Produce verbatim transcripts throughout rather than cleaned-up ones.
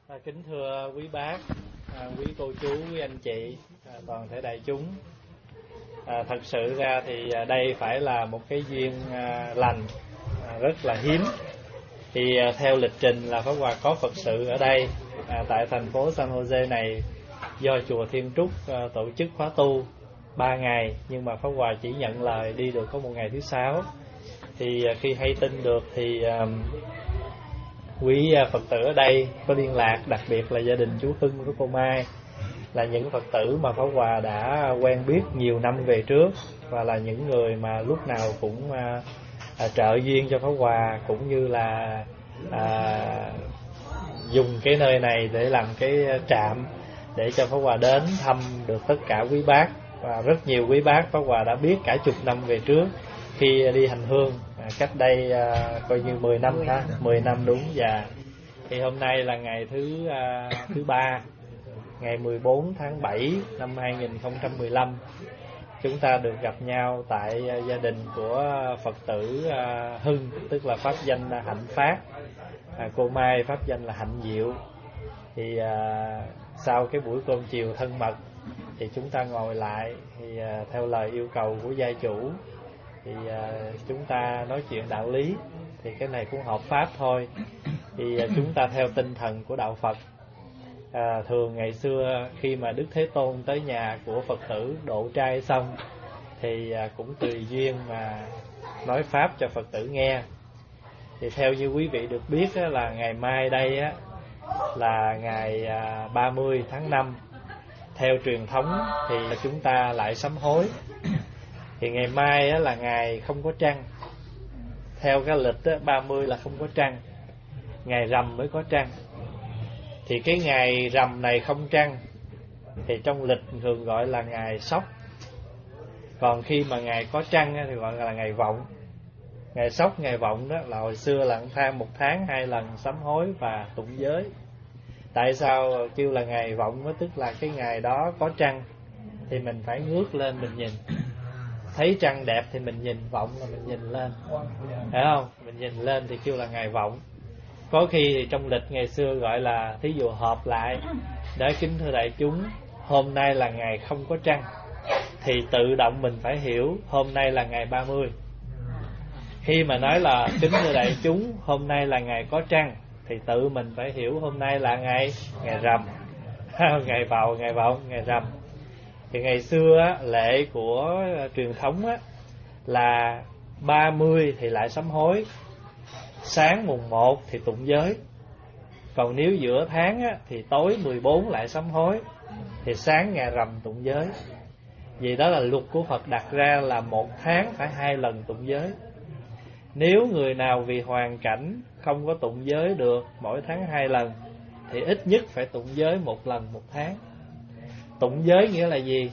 À, kính thưa quý bác, à, quý cô chú, quý anh chị, à, toàn thể đại chúng. À, thật sự ra thì đây phải là một cái duyên à, lành à, rất là hiếm. Thì à, theo lịch trình là Pháp Hòa có Phật sự ở đây à, tại thành phố San Jose này do chùa Thiên Trúc à, tổ chức khóa tu ba ngày, nhưng mà Pháp Hòa chỉ nhận lời đi được có một ngày thứ sáu. Thì à, khi hay tin được thì à, quý Phật tử ở đây có liên lạc, đặc biệt là gia đình chú Hưng của cô Mai, là những Phật tử mà Pháp Hòa đã quen biết nhiều năm về trước, và là những người mà lúc nào cũng à, à, trợ duyên cho Pháp Hòa, cũng như là à, dùng cái nơi này để làm cái trạm để cho Pháp Hòa đến thăm được tất cả quý bác. Và rất nhiều quý bác Pháp Hòa đã biết cả chục năm về trước khi đi hành hương, à, cách đây à, coi như mười năm ha, mười năm đúng. Và thì hôm nay là ngày thứ à, thứ ba, ngày mười bốn tháng bảy năm hai nghìn không trăm mười lăm, chúng ta được gặp nhau tại à, gia đình của Phật tử à, Hưng, tức là pháp danh là Hạnh Phát, à, cô Mai pháp danh là Hạnh Diệu. Thì à, sau cái buổi cơm chiều thân mật thì chúng ta ngồi lại, thì à, theo lời yêu cầu của gia chủ thì à, chúng ta nói chuyện đạo lý. Thì cái này cũng hợp pháp thôi. Thì à, chúng ta theo tinh thần của đạo Phật. à, Thường ngày xưa khi mà Đức Thế Tôn tới nhà của Phật tử độ trai xong thì à, cũng tùy duyên mà nói pháp cho Phật tử nghe. Thì theo như quý vị được biết á, là ngày mai đây á, là ngày à, ba mươi tháng năm. Theo truyền thống thì chúng ta lại sám hối. Thì ngày mai á, là ngày không có trăng. Theo cái lịch á, ba mươi là không có trăng, ngày rằm mới có trăng. Thì cái ngày rằm này không trăng thì trong lịch thường gọi là ngày sóc. Còn khi mà ngày có trăng á, thì gọi là ngày vọng. Ngày sóc, ngày vọng đó là hồi xưa là tham một tháng hai lần sám hối và tụng giới. Tại sao kêu là ngày vọng đó? Tức là cái ngày đó có trăng thì mình phải ngước lên mình nhìn. Thấy trăng đẹp thì mình nhìn, vọng là mình nhìn lên, phải không? Mình nhìn lên thì kêu là ngày vọng. Có khi thì trong lịch ngày xưa gọi là, thí dụ họp lại để kính thưa đại chúng, hôm nay là ngày không có trăng, thì tự động mình phải hiểu hôm nay là ngày ba mươi. Khi mà nói là kính thưa đại chúng, hôm nay là ngày có trăng, thì tự mình phải hiểu hôm nay là ngày ngày rằm. Ngày vào, ngày vọng, ngày rằm. Thì ngày xưa á, lệ của truyền thống á, là ba mươi thì lại sám hối, sáng mùng một thì tụng giới. Còn nếu giữa tháng á, thì tối mười bốn lại sám hối, thì sáng ngày rằm tụng giới. Vì đó là luật của Phật đặt ra là một tháng phải hai lần tụng giới. Nếu người nào vì hoàn cảnh không có tụng giới được mỗi tháng hai lần, thì ít nhất phải tụng giới một lần một tháng. Tụng giới nghĩa là gì?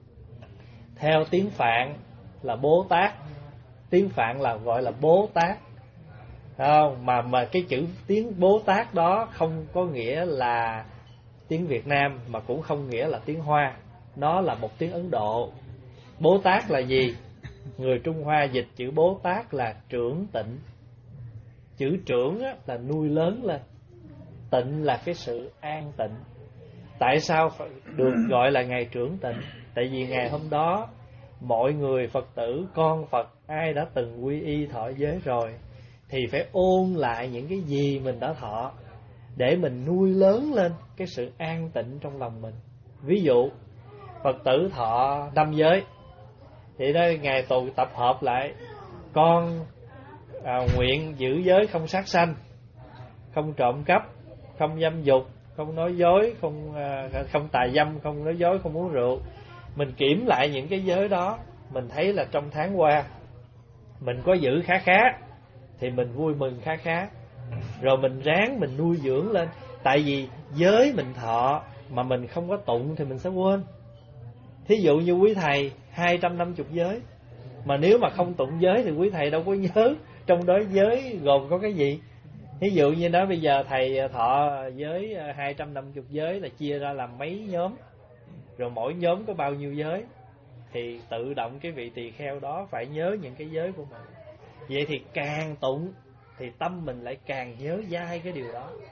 Theo tiếng Phạn là Bố Tát. Tiếng Phạn là gọi là Bố Tát, không? Mà, mà cái chữ tiếng Bố Tát đó không có nghĩa là tiếng Việt Nam, mà cũng không nghĩa là tiếng Hoa. Nó là một tiếng Ấn Độ. Bố Tát là gì? Người Trung Hoa dịch chữ Bố Tát là trưởng tịnh. Chữ trưởng á, là nuôi lớn lên, tịnh là cái sự an tịnh. Tại sao được gọi là ngày trưởng tịnh? Tại vì ngày hôm đó mọi người Phật tử, con Phật, ai đã từng quy y thọ giới rồi thì phải ôn lại những cái gì mình đã thọ, để mình nuôi lớn lên cái sự an tịnh trong lòng mình. Ví dụ Phật tử thọ năm giới, thì đây ngày tụ tập hợp lại, con à, nguyện giữ giới không sát sanh, không trộm cắp, không dâm dục, không nói dối, không à, không tà dâm, không nói dối, không uống rượu. Mình kiểm lại những cái giới đó, mình thấy là trong tháng qua mình có giữ khá khá thì mình vui mừng khá khá, rồi mình ráng mình nuôi dưỡng lên. Tại vì giới mình thọ mà mình không có tụng thì mình sẽ quên. Thí dụ như quý thầy hai trăm năm mươi giới, mà nếu mà không tụng giới thì quý thầy đâu có nhớ trong đó giới gồm có cái gì. Ví dụ như đó bây giờ thầy thọ giới hai trăm năm mươi giới là chia ra làm mấy nhóm, rồi mỗi nhóm có bao nhiêu giới, thì tự động cái vị tỳ kheo đó phải nhớ những cái giới của mình. Vậy thì càng tụng thì tâm mình lại càng nhớ dai cái điều đó.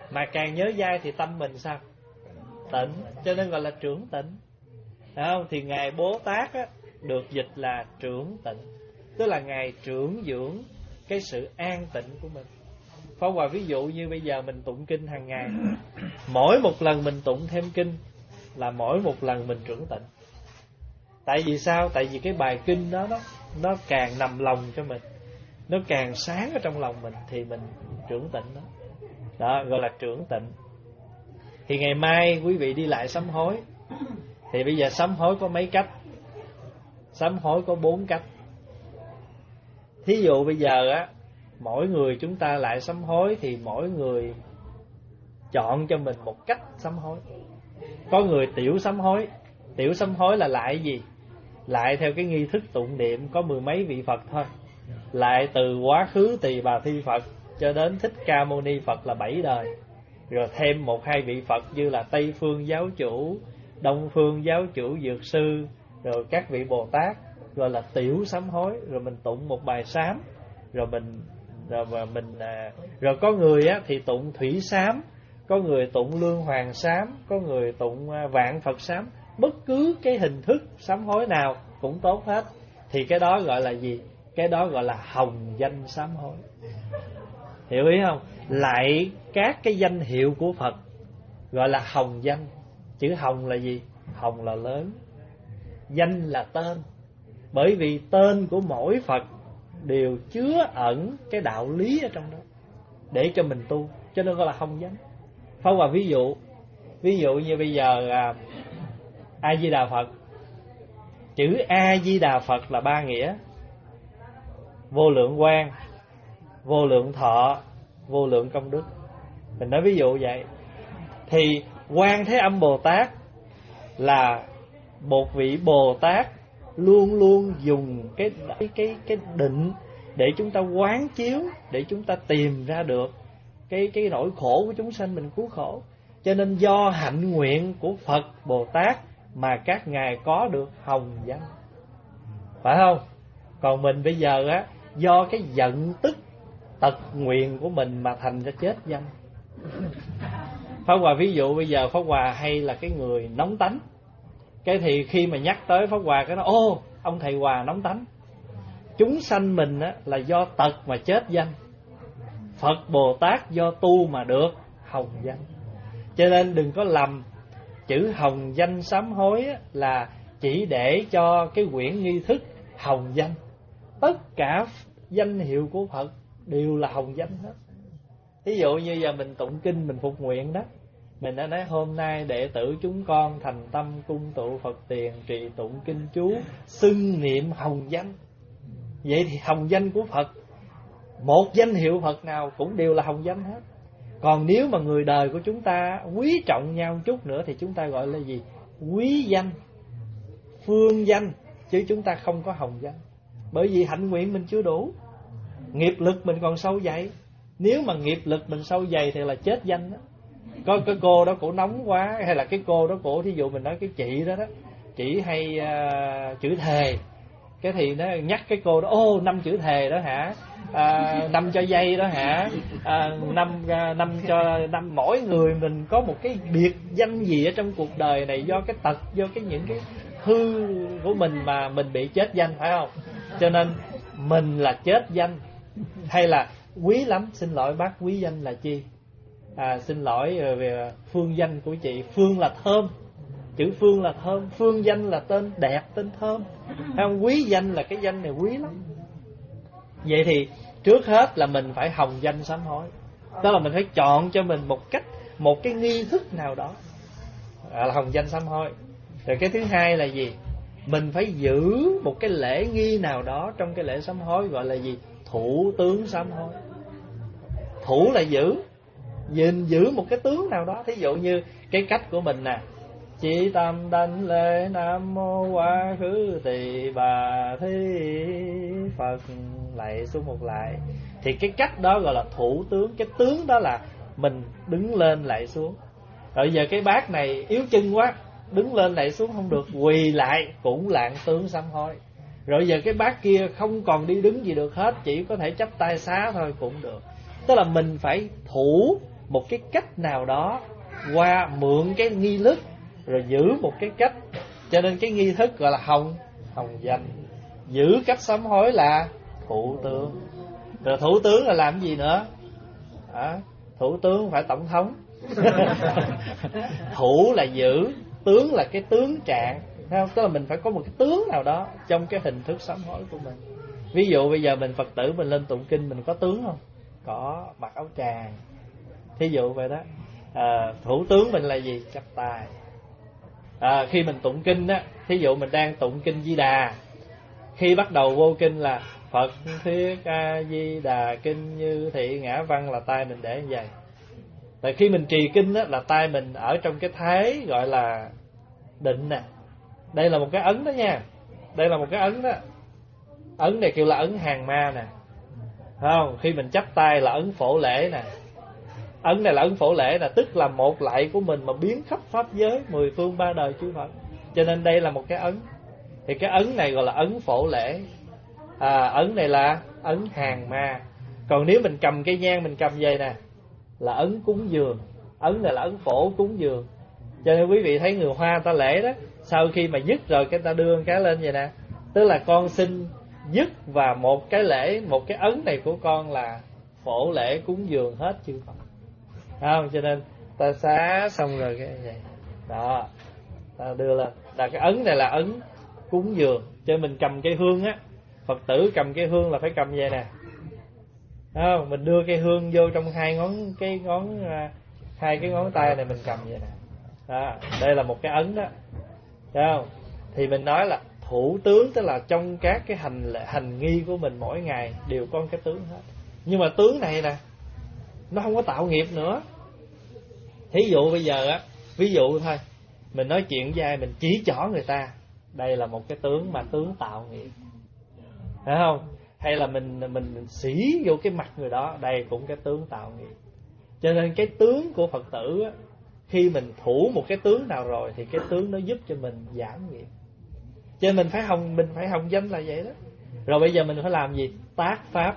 Mà càng nhớ dai thì tâm mình sao? Tịnh, cho nên gọi là trưởng tịnh. Đúng không? Thì Ngài Bố Tát á, được dịch là trưởng tịnh, tức là Ngài trưởng dưỡng cái sự an tịnh của mình. Pháp Hòa ví dụ như bây giờ mình tụng kinh hàng ngày, mỗi một lần mình tụng thêm kinh là mỗi một lần mình trưởng tịnh. Tại vì sao? Tại vì cái bài kinh đó, đó nó càng nằm lòng cho mình, nó càng sáng ở trong lòng mình thì mình trưởng tịnh đó. Đó gọi là trưởng tịnh. Thì ngày mai quý vị đi lại sám hối, thì bây giờ sám hối có mấy cách? Sám hối có bốn cách. Thí dụ bây giờ á, mỗi người chúng ta lại sám hối thì mỗi người chọn cho mình một cách sám hối. Có người tiểu sám hối. Tiểu sám hối là lại gì? Lại theo cái nghi thức tụng niệm có mười mấy vị Phật thôi. Lại từ quá khứ Tỳ Bà Thi Phật cho đến Thích Ca Mâu Ni Phật là bảy đời. Rồi thêm một hai vị Phật như là Tây Phương Giáo Chủ, Đông Phương Giáo Chủ Dược Sư, rồi các vị Bồ Tát, gọi là tiểu sám hối. Rồi mình tụng một bài sám, rồi mình rồi mà mình à, rồi có người á thì tụng thủy sám, có người tụng lương hoàng sám, có người tụng à, vạn Phật sám. Bất cứ cái hình thức sám hối nào cũng tốt hết. Thì cái đó gọi là gì? Cái đó gọi là hồng danh sám hối. Hiểu ý không? Lại các cái danh hiệu của Phật gọi là hồng danh. Chữ hồng là gì? Hồng là lớn, danh là tên. Bởi vì tên của mỗi Phật đều chứa ẩn cái đạo lý ở trong đó để cho mình tu, cho nên gọi là hồng danh. Pháp Hòa ví dụ, ví dụ như bây giờ à, A Di Đà Phật. Chữ A Di Đà Phật là ba nghĩa: vô lượng quang, vô lượng thọ, vô lượng công đức. Mình nói ví dụ vậy. Thì Quan Thế Âm Bồ Tát là một vị Bồ Tát luôn luôn dùng cái cái cái định để chúng ta quán chiếu, để chúng ta tìm ra được cái cái nỗi khổ của chúng sanh, mình cứu khổ. Cho nên do hạnh nguyện của Phật Bồ Tát mà các ngài có được hồng danh, phải không? Còn mình bây giờ á, do cái giận tức tật nguyện của mình mà thành ra chết danh. Pháp Hòa ví dụ bây giờ Pháp Hòa hay là cái người nóng tánh. Cái thì khi mà nhắc tới Pháp Hòa cái nó ô, ông thầy Hòa nóng tánh. Chúng sanh mình á, là do tật mà chết danh. Phật Bồ Tát do tu mà được hồng danh. Cho nên đừng có lầm, chữ hồng danh sám hối á, là chỉ để cho cái quyển nghi thức hồng danh. Tất cả danh hiệu của Phật đều là hồng danh hết. Ví dụ như giờ mình tụng kinh, mình phục nguyện đó, mình đã nói hôm nay đệ tử chúng con thành tâm cung tụ Phật tiền, trì tụng kinh chú, xưng niệm hồng danh. Vậy thì hồng danh của Phật, một danh hiệu Phật nào cũng đều là hồng danh hết. Còn nếu mà người đời của chúng ta quý trọng nhau chút nữa thì chúng ta gọi là gì? Quý danh, phương danh, chứ chúng ta không có hồng danh. Bởi vì hạnh nguyện mình chưa đủ, nghiệp lực mình còn sâu dày. Nếu mà nghiệp lực mình sâu dày thì là chết danh đó. Có cái cô đó cổ nóng quá, hay là cái cô đó cổ, thí dụ mình nói cái chị đó đó, chị hay uh, chữ thề. Cái thì nó nhắc cái cô đó, ô năm chữ thề đó hả, à, năm cho dây đó hả, à, năm à, năm cho năm. Mỗi người mình có một cái biệt danh gì ở trong cuộc đời này, do cái tật, do cái những cái hư của mình mà mình bị chết danh, phải không? Cho nên mình là chết danh. Hay là quý lắm, xin lỗi bác, quý danh là chi? À, xin lỗi về phương danh của chị. Phương là thơm, chữ phương là thơm, phương danh là tên đẹp, tên thơm. Không, quý danh là cái danh này quý lắm. Vậy thì trước hết là mình phải hồng danh sám hối. Tức là mình phải chọn cho mình một cách, một cái nghi thức nào đó là hồng danh sám hối. Rồi cái thứ hai là gì? Mình phải giữ một cái lễ nghi nào đó trong cái lễ sám hối, gọi là gì? Thủ tướng sám hối. Thủ là giữ, gìn giữ một cái tướng nào đó. Thí dụ như cái cách của mình nè: chỉ tâm đảnh lễ Nam Mô Quá Khứ Tỳ Bà Thi Phật, lạy xuống một lại. Thì cái cách đó gọi là thủ tướng. Cái tướng đó là mình đứng lên lạy xuống. Rồi giờ cái bác này yếu chân quá, đứng lên lạy xuống không được, quỳ lại cũng lạng tướng sám hối. Rồi giờ cái bác kia không còn đi đứng gì được hết, chỉ có thể chắp tay xá thôi cũng được. Tức là mình phải thủ một cái cách nào đó, qua mượn cái nghi thức rồi giữ một cái cách, cho nên cái nghi thức gọi là hồng hồng danh. Giữ cách sám hối là thủ tướng. Rồi thủ tướng là làm gì nữa? À, thủ tướng phải tổng thống. Thủ là giữ, tướng là cái tướng trạng, tức là mình phải có một cái tướng nào đó trong cái hình thức sám hối của mình. Ví dụ bây giờ mình Phật tử mình lên tụng kinh, mình có tướng không? Có, mặc áo tràng, thí dụ vậy đó. À, thủ tướng mình là gì? Chắp tay. À, khi mình tụng kinh á, thí dụ mình đang tụng kinh Di Đà, khi bắt đầu vô kinh là Phật thuyết A Di Đà kinh như thị ngã văn, là tay mình để như vậy. Tại khi mình trì kinh á, là tay mình ở trong cái thế gọi là định nè. Đây là một cái ấn đó nha. Đây là một cái ấn đó. Ấn này kêu là ấn hàng ma nè. Thấy không? Khi mình chắp tay là ấn phổ lễ nè. Ấn này là ấn phổ lễ nè, tức là một lạy của mình mà biến khắp pháp giới mười phương ba đời chư Phật. Cho nên đây là một cái ấn. Thì cái ấn này gọi là ấn phổ lễ. À, ấn này là ấn hàng ma. Còn nếu mình cầm cây nhang, mình cầm vậy nè, là ấn cúng dường. Ấn này là ấn phổ cúng dường. Cho nên quý vị thấy người Hoa ta lễ đó, sau khi mà dứt rồi cái ta đưa cái lên vậy nè, tức là con xin dứt, và một cái lễ, một cái ấn này của con là phổ lễ cúng dường hết chư Phật. Không? Cho nên ta xá xong rồi cái vậy đó, ta đưa lên là cái ấn này là ấn cúng dường. Cho mình cầm cây hương á, Phật tử cầm cây hương là phải cầm vậy nè. Không? Mình đưa cây hương vô trong hai ngón cái ngón hai cái ngón tay này mình cầm vậy nè. Đó, đây là một cái ấn đó. Thấy không? Thì mình nói là thủ tướng, tức là trong các cái hành hành nghi của mình mỗi ngày đều có cái tướng hết. Nhưng mà tướng này nè, nó không có tạo nghiệp nữa. Thí dụ bây giờ á, ví dụ thôi, mình nói chuyện với ai mình chỉ trỏ người ta, đây là một cái tướng mà tướng tạo nghiệp. Thấy không? Hay là mình mình xỉ vô cái mặt người đó, đây cũng cái tướng tạo nghiệp. Cho nên cái tướng của Phật tử á, khi mình thủ một cái tướng nào rồi thì cái tướng nó giúp cho mình giảm nghiệp. Cho nên mình phải hồng mình phải hồng danh là vậy đó. Rồi bây giờ mình phải làm gì? Tác pháp.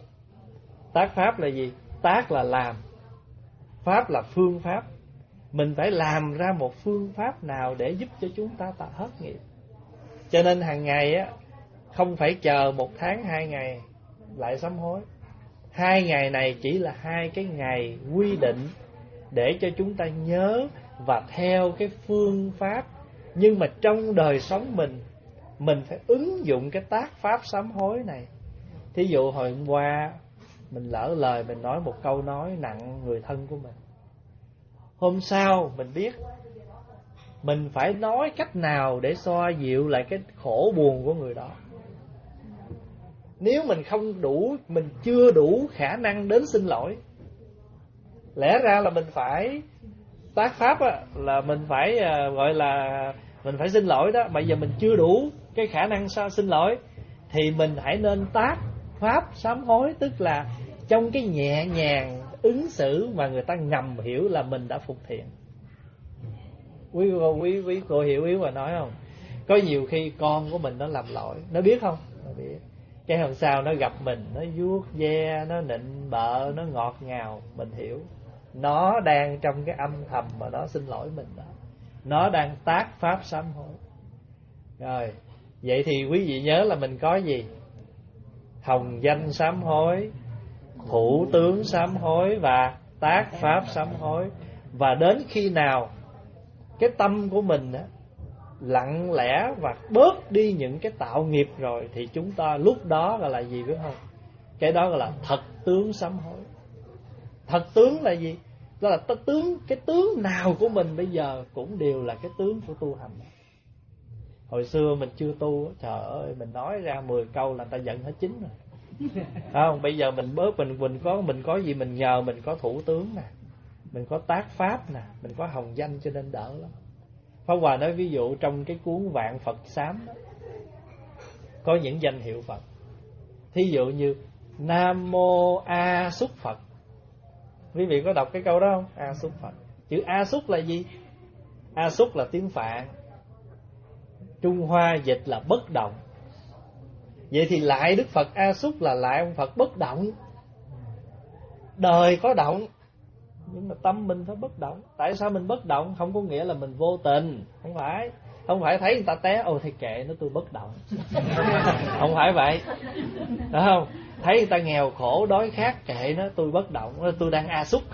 Tác pháp là gì? Tác là làm, pháp là phương pháp. Mình phải làm ra một phương pháp nào để giúp cho chúng ta tạo hết nghiệp. Cho nên hàng ngày á, không phải chờ một tháng hai ngày lại sám hối. Hai ngày này chỉ là hai cái ngày quy định để cho chúng ta nhớ và theo cái phương pháp. Nhưng mà trong đời sống mình, mình phải ứng dụng cái tác pháp sám hối này. Thí dụ hồi hôm qua mình lỡ lời, mình nói một câu nói nặng người thân của mình. Hôm sau mình biết mình phải nói cách nào để xoa dịu lại cái khổ buồn của người đó. Nếu mình không đủ, mình chưa đủ khả năng đến xin lỗi, lẽ ra là mình phải tác pháp á, là mình phải uh, gọi là mình phải xin lỗi đó. Mà giờ mình chưa đủ cái khả năng sao xin lỗi, thì mình hãy nên tác pháp sám hối, tức là trong cái nhẹ nhàng ứng xử mà người ta ngầm hiểu là mình đã phục thiện. Quý cô, quý, quý cô hiểu ý mà nói không? Có nhiều khi con của mình nó làm lỗi, nó biết không? Nó biết. Cái hôm sau nó gặp mình, nó vuốt ve, nó nịnh bợ, nó ngọt ngào, mình hiểu nó đang trong cái âm thầm mà nó xin lỗi mình đó. Nó đang tác pháp sám hối. Rồi, vậy thì quý vị nhớ là mình có gì? Hồng danh sám hối, thủ tướng sám hối và tác pháp sám hối. Và đến khi nào cái tâm của mình á, lặng lẽ và bớt đi những cái tạo nghiệp rồi, thì chúng ta lúc đó gọi là gì biết không? Cái đó gọi là thật tướng sám hối. Thật tướng là gì? Đó là tướng, cái tướng nào của mình bây giờ cũng đều là cái tướng của tu hành. Hồi xưa mình chưa tu, trời ơi, mình nói ra mười câu là người ta giận hết chín rồi. Không, bây giờ mình bớt, mình mình có mình có gì mình nhờ, mình có thủ tướng nè, mình có tác pháp nè, mình có hồng danh, cho nên đỡ lắm. Pháp Hòa nói ví dụ trong cái cuốn Vạn Phật Sám đó, có những danh hiệu Phật. Thí dụ như Nam Mô A Xúc Phật. Quý vị có đọc cái câu đó không? A Xúc Phật. Chữ A Xúc là gì? A Xúc là tiếng Phạn, Trung Hoa dịch là bất động. Vậy thì lại Đức Phật A Xúc là lại ông Phật bất động. Đời có động, Nhưng mà tâm mình phải bất động. Tại sao mình bất động? Không có nghĩa là mình vô tình. Không phải. Không phải thấy người ta té, ôi thì kệ nó, tôi bất động. Không phải vậy. Đúng không? Thấy người ta nghèo khổ đói khát, kệ nó, tôi bất động, tôi đang a súc.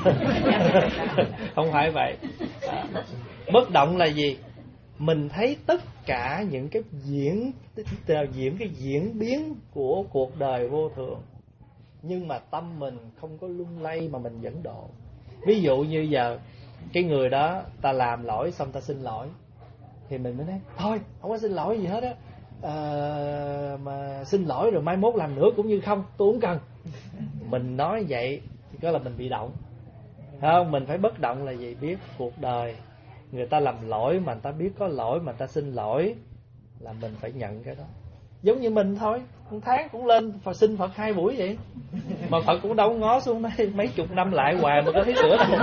Không phải vậy. À, bất động là gì? Mình thấy tất cả những cái diễn diễn cái diễn biến của cuộc đời vô thường, nhưng mà tâm mình không có lung lay mà mình dẫn độ. Ví dụ như giờ cái người đó ta làm lỗi xong ta xin lỗi, thì mình mới nói thôi không có xin lỗi gì hết á, à, mà xin lỗi rồi mai mốt làm nữa cũng như không, tôi không cần. Mình nói vậy thì có là mình bị động. Không, mình phải bất động là gì? Biết cuộc đời người ta làm lỗi mà người ta biết có lỗi mà người ta xin lỗi, là mình phải nhận cái đó. Giống như mình thôi, một tháng cũng lên Phật xin Phật hai buổi vậy, mà Phật cũng đâu ngó xuống mấy, mấy chục năm lại hoài mà có thấy sửa đâu.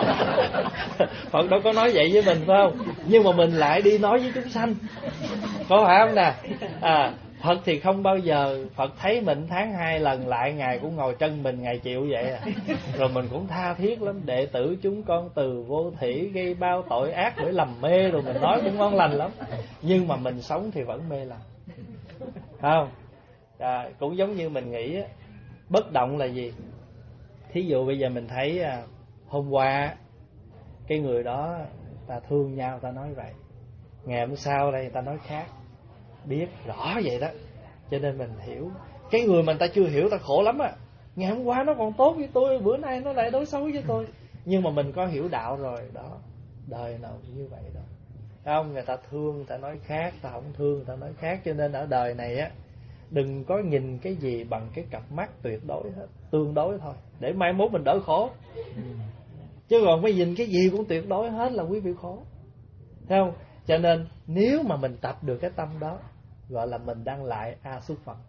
Phật đâu có nói vậy với mình, phải không? Nhưng mà mình lại đi nói với chúng sanh, có phải không nè? À, Phật thì không bao giờ, Phật thấy mình tháng hai lần lại, Ngài cũng ngồi chân mình, Ngài chịu vậy à. Rồi mình cũng tha thiết lắm, đệ tử chúng con từ vô thỉ gây bao tội ác bởi lầm mê, rồi mình nói cũng ngon lành lắm. Nhưng mà mình sống thì vẫn mê lầm, không? À, cũng giống như mình nghĩ bất động là gì? Thí dụ bây giờ mình thấy à, hôm qua cái người đó ta thương nhau, ta nói vậy, ngày hôm sau đây ta nói khác. Biết rõ vậy đó, cho nên mình hiểu. Cái người mà ta chưa hiểu ta khổ lắm á. Ngày hôm qua nó còn tốt với tôi, bữa nay nó lại đối xấu với tôi. Nhưng mà mình có hiểu đạo rồi đó, đời nào như vậy đó. Không, người ta thương người ta nói khác, ta không thương người ta nói khác. Cho nên ở đời này á, đừng có nhìn cái gì bằng cái cặp mắt tuyệt đối hết, tương đối thôi, để mai mốt mình đỡ khổ. Chứ còn phải nhìn cái gì cũng tuyệt đối hết là quý vị khổ. Thấy không? Cho nên nếu mà mình tập được cái tâm đó, gọi là mình đang lại A Xúc Phật.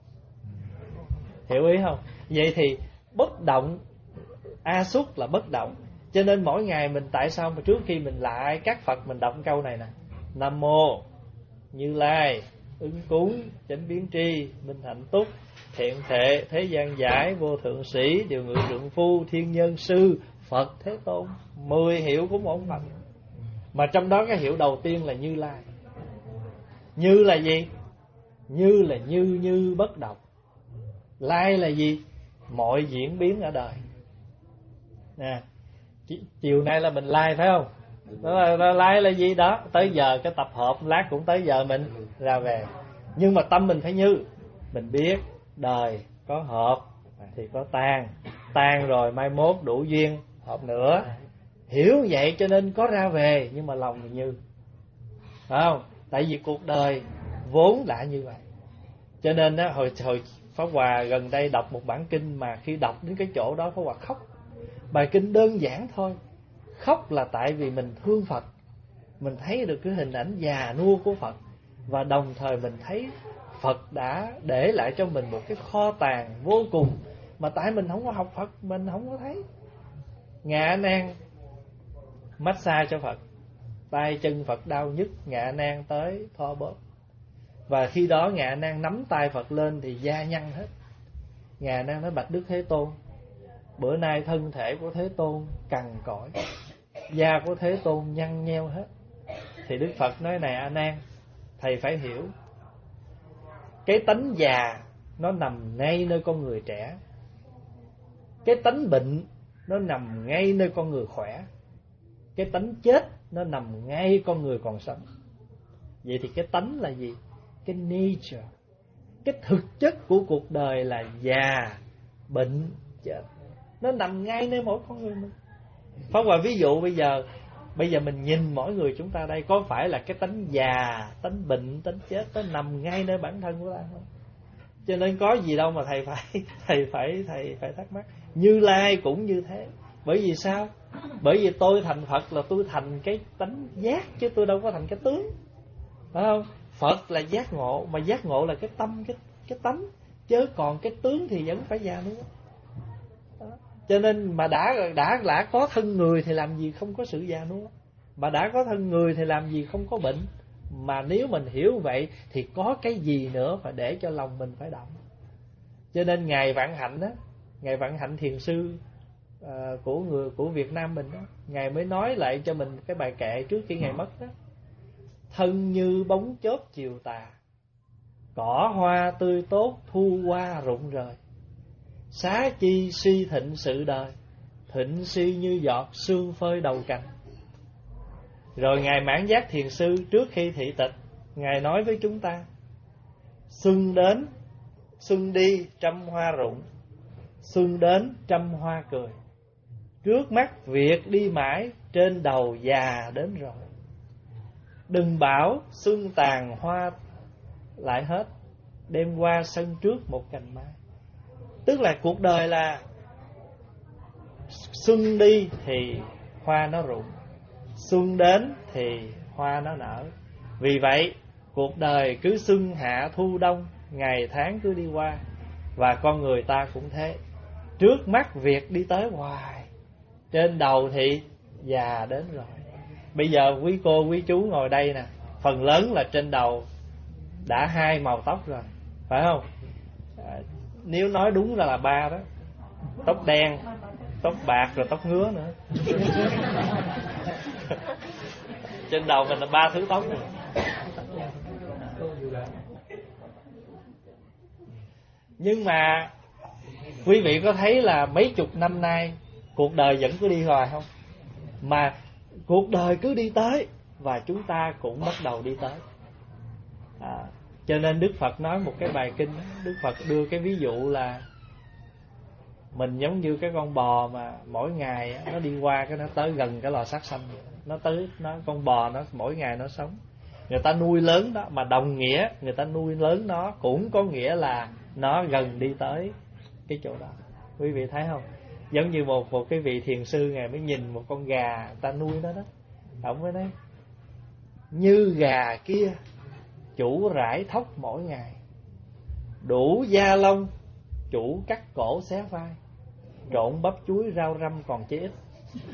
Hiểu ý không? Vậy thì bất động, A Xúc là bất động. Cho nên mỗi ngày mình, tại sao mà trước khi mình lại các Phật mình đọc câu này nè: Nam Mô Như Lai ứng cúng chánh biến tri minh hạnh túc thiện thệ thế gian giải vô thượng sĩ điều ngự trượng phu thiên nhân sư Phật Thế Tôn. Mười hiệu của một Phật. Mà trong đó cái hiệu đầu tiên là Như Lai. Như là gì? Như là như như bất động. Lai là gì? Mọi diễn biến ở đời nè. Chiều nay là mình lai phải không? Đó là, là lai là gì đó? Tới giờ cái tập hợp, lát cũng tới giờ mình ra về. Nhưng mà tâm mình phải như. Mình biết đời có hợp thì có tan, tan rồi mai mốt đủ duyên hợp nữa. Hiểu vậy cho nên có ra về, nhưng mà lòng thì như. Phải không? Tại vì cuộc đời vốn đã như vậy. Cho nên á, hồi, hồi Pháp Hòa gần đây đọc một bản kinh, mà khi đọc đến cái chỗ đó Pháp Hòa khóc. Bài kinh đơn giản thôi. Khóc là tại vì mình thương Phật, mình thấy được cái hình ảnh già nua của Phật, và đồng thời mình thấy Phật đã để lại cho mình một cái kho tàng vô cùng, mà tại mình không có học Phật, mình không có thấy. Ngạ Nan massage cho Phật, tay chân Phật đau nhức, Ngạ Nan tới thoa bóp. Và khi đó Ngạ Nan nắm tay Phật lên thì da nhăn hết. Ngạ Nan nói: Bạch Đức Thế Tôn, bữa nay thân thể của Thế Tôn cằn cỗi, da của Thế Tôn nhăn nheo hết. Thì Đức Phật nói: này A Nan, thầy phải hiểu, cái tánh già nó nằm ngay nơi con người trẻ, cái tánh bệnh nó nằm ngay nơi con người khỏe, cái tánh chết nó nằm ngay con người còn sống. Vậy thì cái tánh là gì? Cái nature, cái thực chất của cuộc đời là già, bệnh, chết. Nó nằm ngay nơi mỗi con người mình. Pháp Hòa ví dụ bây giờ, bây giờ mình nhìn mỗi người chúng ta đây, có phải là cái tánh già, tánh bệnh, tánh chết nó nằm ngay nơi bản thân của ta không? Cho nên có gì đâu mà thầy phải thầy phải thầy phải thắc mắc. Như Lai cũng như thế. Bởi vì sao? Bởi vì tôi thành Phật là tôi thành cái tánh giác, chứ tôi đâu có thành cái tướng. Phải không? Phật là giác ngộ, mà giác ngộ là cái tâm, cái cái tánh, chứ còn cái tướng thì vẫn phải già nữa. Đó. Cho nên mà đã đã đã có thân người thì làm gì không có sự già nua, mà đã có thân người thì làm gì không có bệnh. Mà nếu mình hiểu vậy thì có cái gì nữa phải để cho lòng mình phải động. Cho nên Ngài Vạn Hạnh á, Ngài Vạn Hạnh Thiền Sư à, của người của Việt Nam mình đó, Ngài mới nói lại cho mình cái bài kệ trước khi Ngài mất đó: thân như bóng chớp chiều tà, cỏ hoa tươi tốt thu qua rụng rời. Xá chi si thịnh sự đời, thịnh si như giọt sương phơi đầu cành. Rồi Ngài Mãn Giác Thiền Sư trước khi thị tịch, Ngài nói với chúng ta: xuân đến, xuân đi trăm hoa rụng, xuân đến trăm hoa cười. Trước mắt việc đi mãi, trên đầu già đến rồi. Đừng bảo xuân tàn hoa lại hết, đêm qua sân trước một cành mai. Tức là cuộc đời là xuân đi thì hoa nó rụng, xuân đến thì hoa nó nở. Vì vậy cuộc đời cứ xuân hạ thu đông, ngày tháng cứ đi qua. Và con người ta cũng thế, trước mắt việc đi tới hoài, trên đầu thì già đến rồi. Bây giờ quý cô quý chú ngồi đây nè, phần lớn là trên đầu đã hai màu tóc rồi, phải không? À, nếu nói đúng ra là ba đó: tóc đen, tóc bạc, rồi tóc ngứa nữa. Trên đầu mình là ba thứ tóc rồi. Nhưng mà quý vị có thấy là mấy chục năm nay cuộc đời vẫn cứ đi hoài không? Mà cuộc đời cứ đi tới, và chúng ta cũng bắt đầu đi tới. à, Cho nên Đức Phật nói một cái bài kinh, Đức Phật đưa cái ví dụ là mình giống như cái con bò mà mỗi ngày nó đi qua cái nó tới gần cái lò sát sanh, nó tới nó con bò nó mỗi ngày nó sống. Người ta nuôi lớn đó, mà đồng nghĩa người ta nuôi lớn nó cũng có nghĩa là nó gần đi tới cái chỗ đó. Quý vị thấy không? Giống như một một cái vị thiền sư, Ngài mới nhìn một con gà người ta nuôi nó đó, ông mới nói: như gà kia chủ rải thóc mỗi ngày, đủ da lông chủ cắt cổ xé vai, trộn bắp chuối rau răm còn chế ít.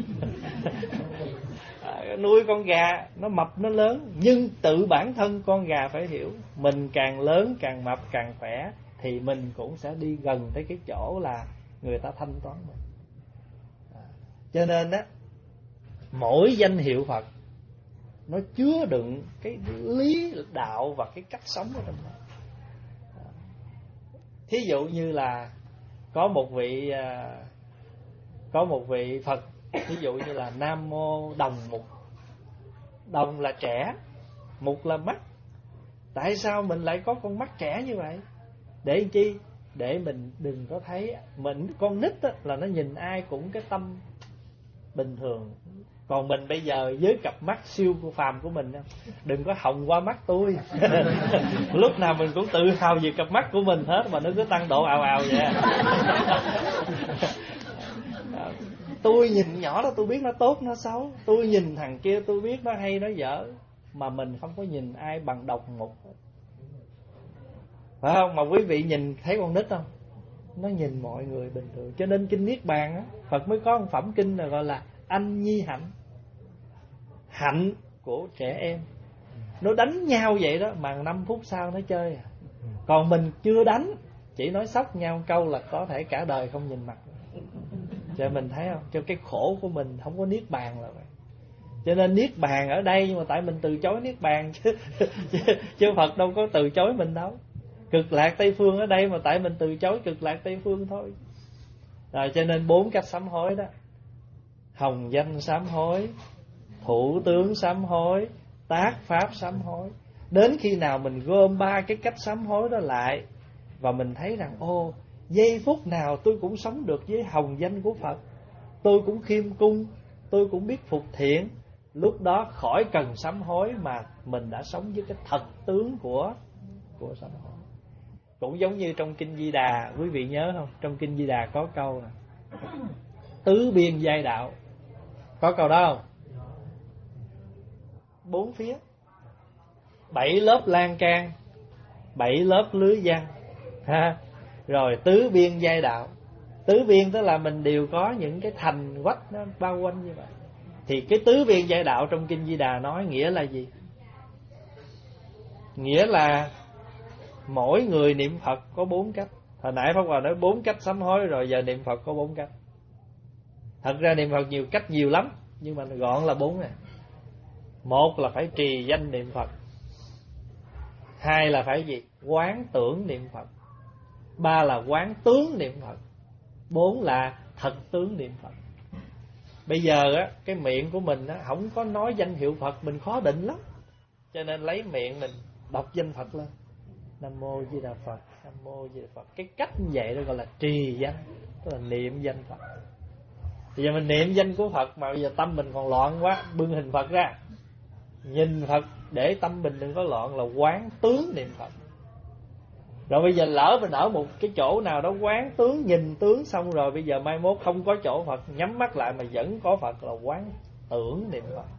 À, nuôi con gà nó mập nó lớn, nhưng tự bản thân con gà phải hiểu, mình càng lớn càng mập càng khỏe thì mình cũng sẽ đi gần tới cái chỗ là người ta thanh toán mình. À, cho nên đó, mỗi danh hiệu Phật nó chứa đựng cái lý đạo và cái cách sống ở trong đó. À, thí dụ như là có một vị có một vị Phật, ví dụ như là Nam Mô Đồng Mục. Đồng là trẻ, mục là mắt. Tại sao mình lại có con mắt trẻ như vậy? Để làm chi? Để mình đừng có thấy mình con nít á, là nó nhìn ai cũng cái tâm bình thường. Còn mình bây giờ với cặp mắt siêu phàm của mình, đừng có hòng qua mắt tôi. Lúc nào mình cũng tự hào về cặp mắt của mình hết, mà nó cứ tăng độ ào ào vậy. Tôi nhìn nhỏ đó tôi biết nó tốt nó xấu, tôi nhìn thằng kia tôi biết nó hay nó dở, mà mình không có nhìn ai bằng độc mục, phải không? Mà quý vị nhìn thấy con nít không? Nó nhìn mọi người bình thường. Cho nên kinh Niết Bàn á, Phật mới có một phẩm kinh là gọi là anh nhi hạnh, hạnh của trẻ em. Nó đánh nhau vậy đó mà năm phút sau nó chơi à. Còn mình chưa đánh, chỉ nói sóc nhau câu là có thể cả đời không nhìn mặt. Cho mình thấy không? Cho cái khổ của mình không có Niết Bàn là vậy. Cho nên Niết Bàn ở đây, nhưng mà tại mình từ chối Niết Bàn chứ, chứ, chứ Phật đâu có từ chối mình đâu. Cực lạc Tây Phương ở đây mà tại mình từ chối cực lạc Tây Phương thôi. Rồi cho nên bốn cách sám hối đó: hồng danh sám hối, thủ tướng sám hối, tác pháp sám hối. Đến khi nào mình gom ba cái cách sám hối đó lại, và mình thấy rằng ô, giây phút nào tôi cũng sống được với hồng danh của Phật, tôi cũng khiêm cung, tôi cũng biết phục thiện, lúc đó khỏi cần sám hối mà mình đã sống với cái thật tướng của của sám hối. Cũng giống như trong kinh Di Đà, quý vị nhớ không? Trong kinh Di Đà có câu là tứ biên giai đạo. Có câu đó không? Bốn phía, bảy lớp lan can, bảy lớp lưới văn ha. Rồi tứ biên giai đạo. Tứ biên tức là mình đều có những cái thành quách nó bao quanh như vậy. Thì cái tứ biên giai đạo trong kinh Di Đà nói nghĩa là gì? Nghĩa là mỗi người niệm Phật có bốn cách. Hồi nãy Pháp Hòa nói bốn cách sám hối, rồi giờ niệm Phật có bốn cách. Thật ra niệm Phật nhiều cách nhiều lắm, nhưng mà gọn là bốn nè. Một là phải trì danh niệm Phật. Hai là phải gì? Quán tưởng niệm Phật. Ba là quán tướng niệm Phật. Bốn là thật tướng niệm Phật. Bây giờ á, cái miệng của mình á, không có nói danh hiệu Phật, mình khó định lắm. Cho nên lấy miệng mình đọc danh Phật lên. Nam mô Di Đà Phật, Nam mô Di Đà Phật. Cái cách như vậy đó gọi là trì danh, tức là niệm danh Phật. Bây giờ mình niệm danh của Phật mà bây giờ tâm mình còn loạn quá, bưng hình Phật ra, nhìn Phật để tâm mình đừng có loạn, là quán tướng niệm Phật. Rồi bây giờ lỡ mình ở một cái chỗ nào đó quán tướng, nhìn tướng xong rồi bây giờ mai mốt không có chỗ Phật, nhắm mắt lại mà vẫn có Phật, là quán tưởng niệm Phật.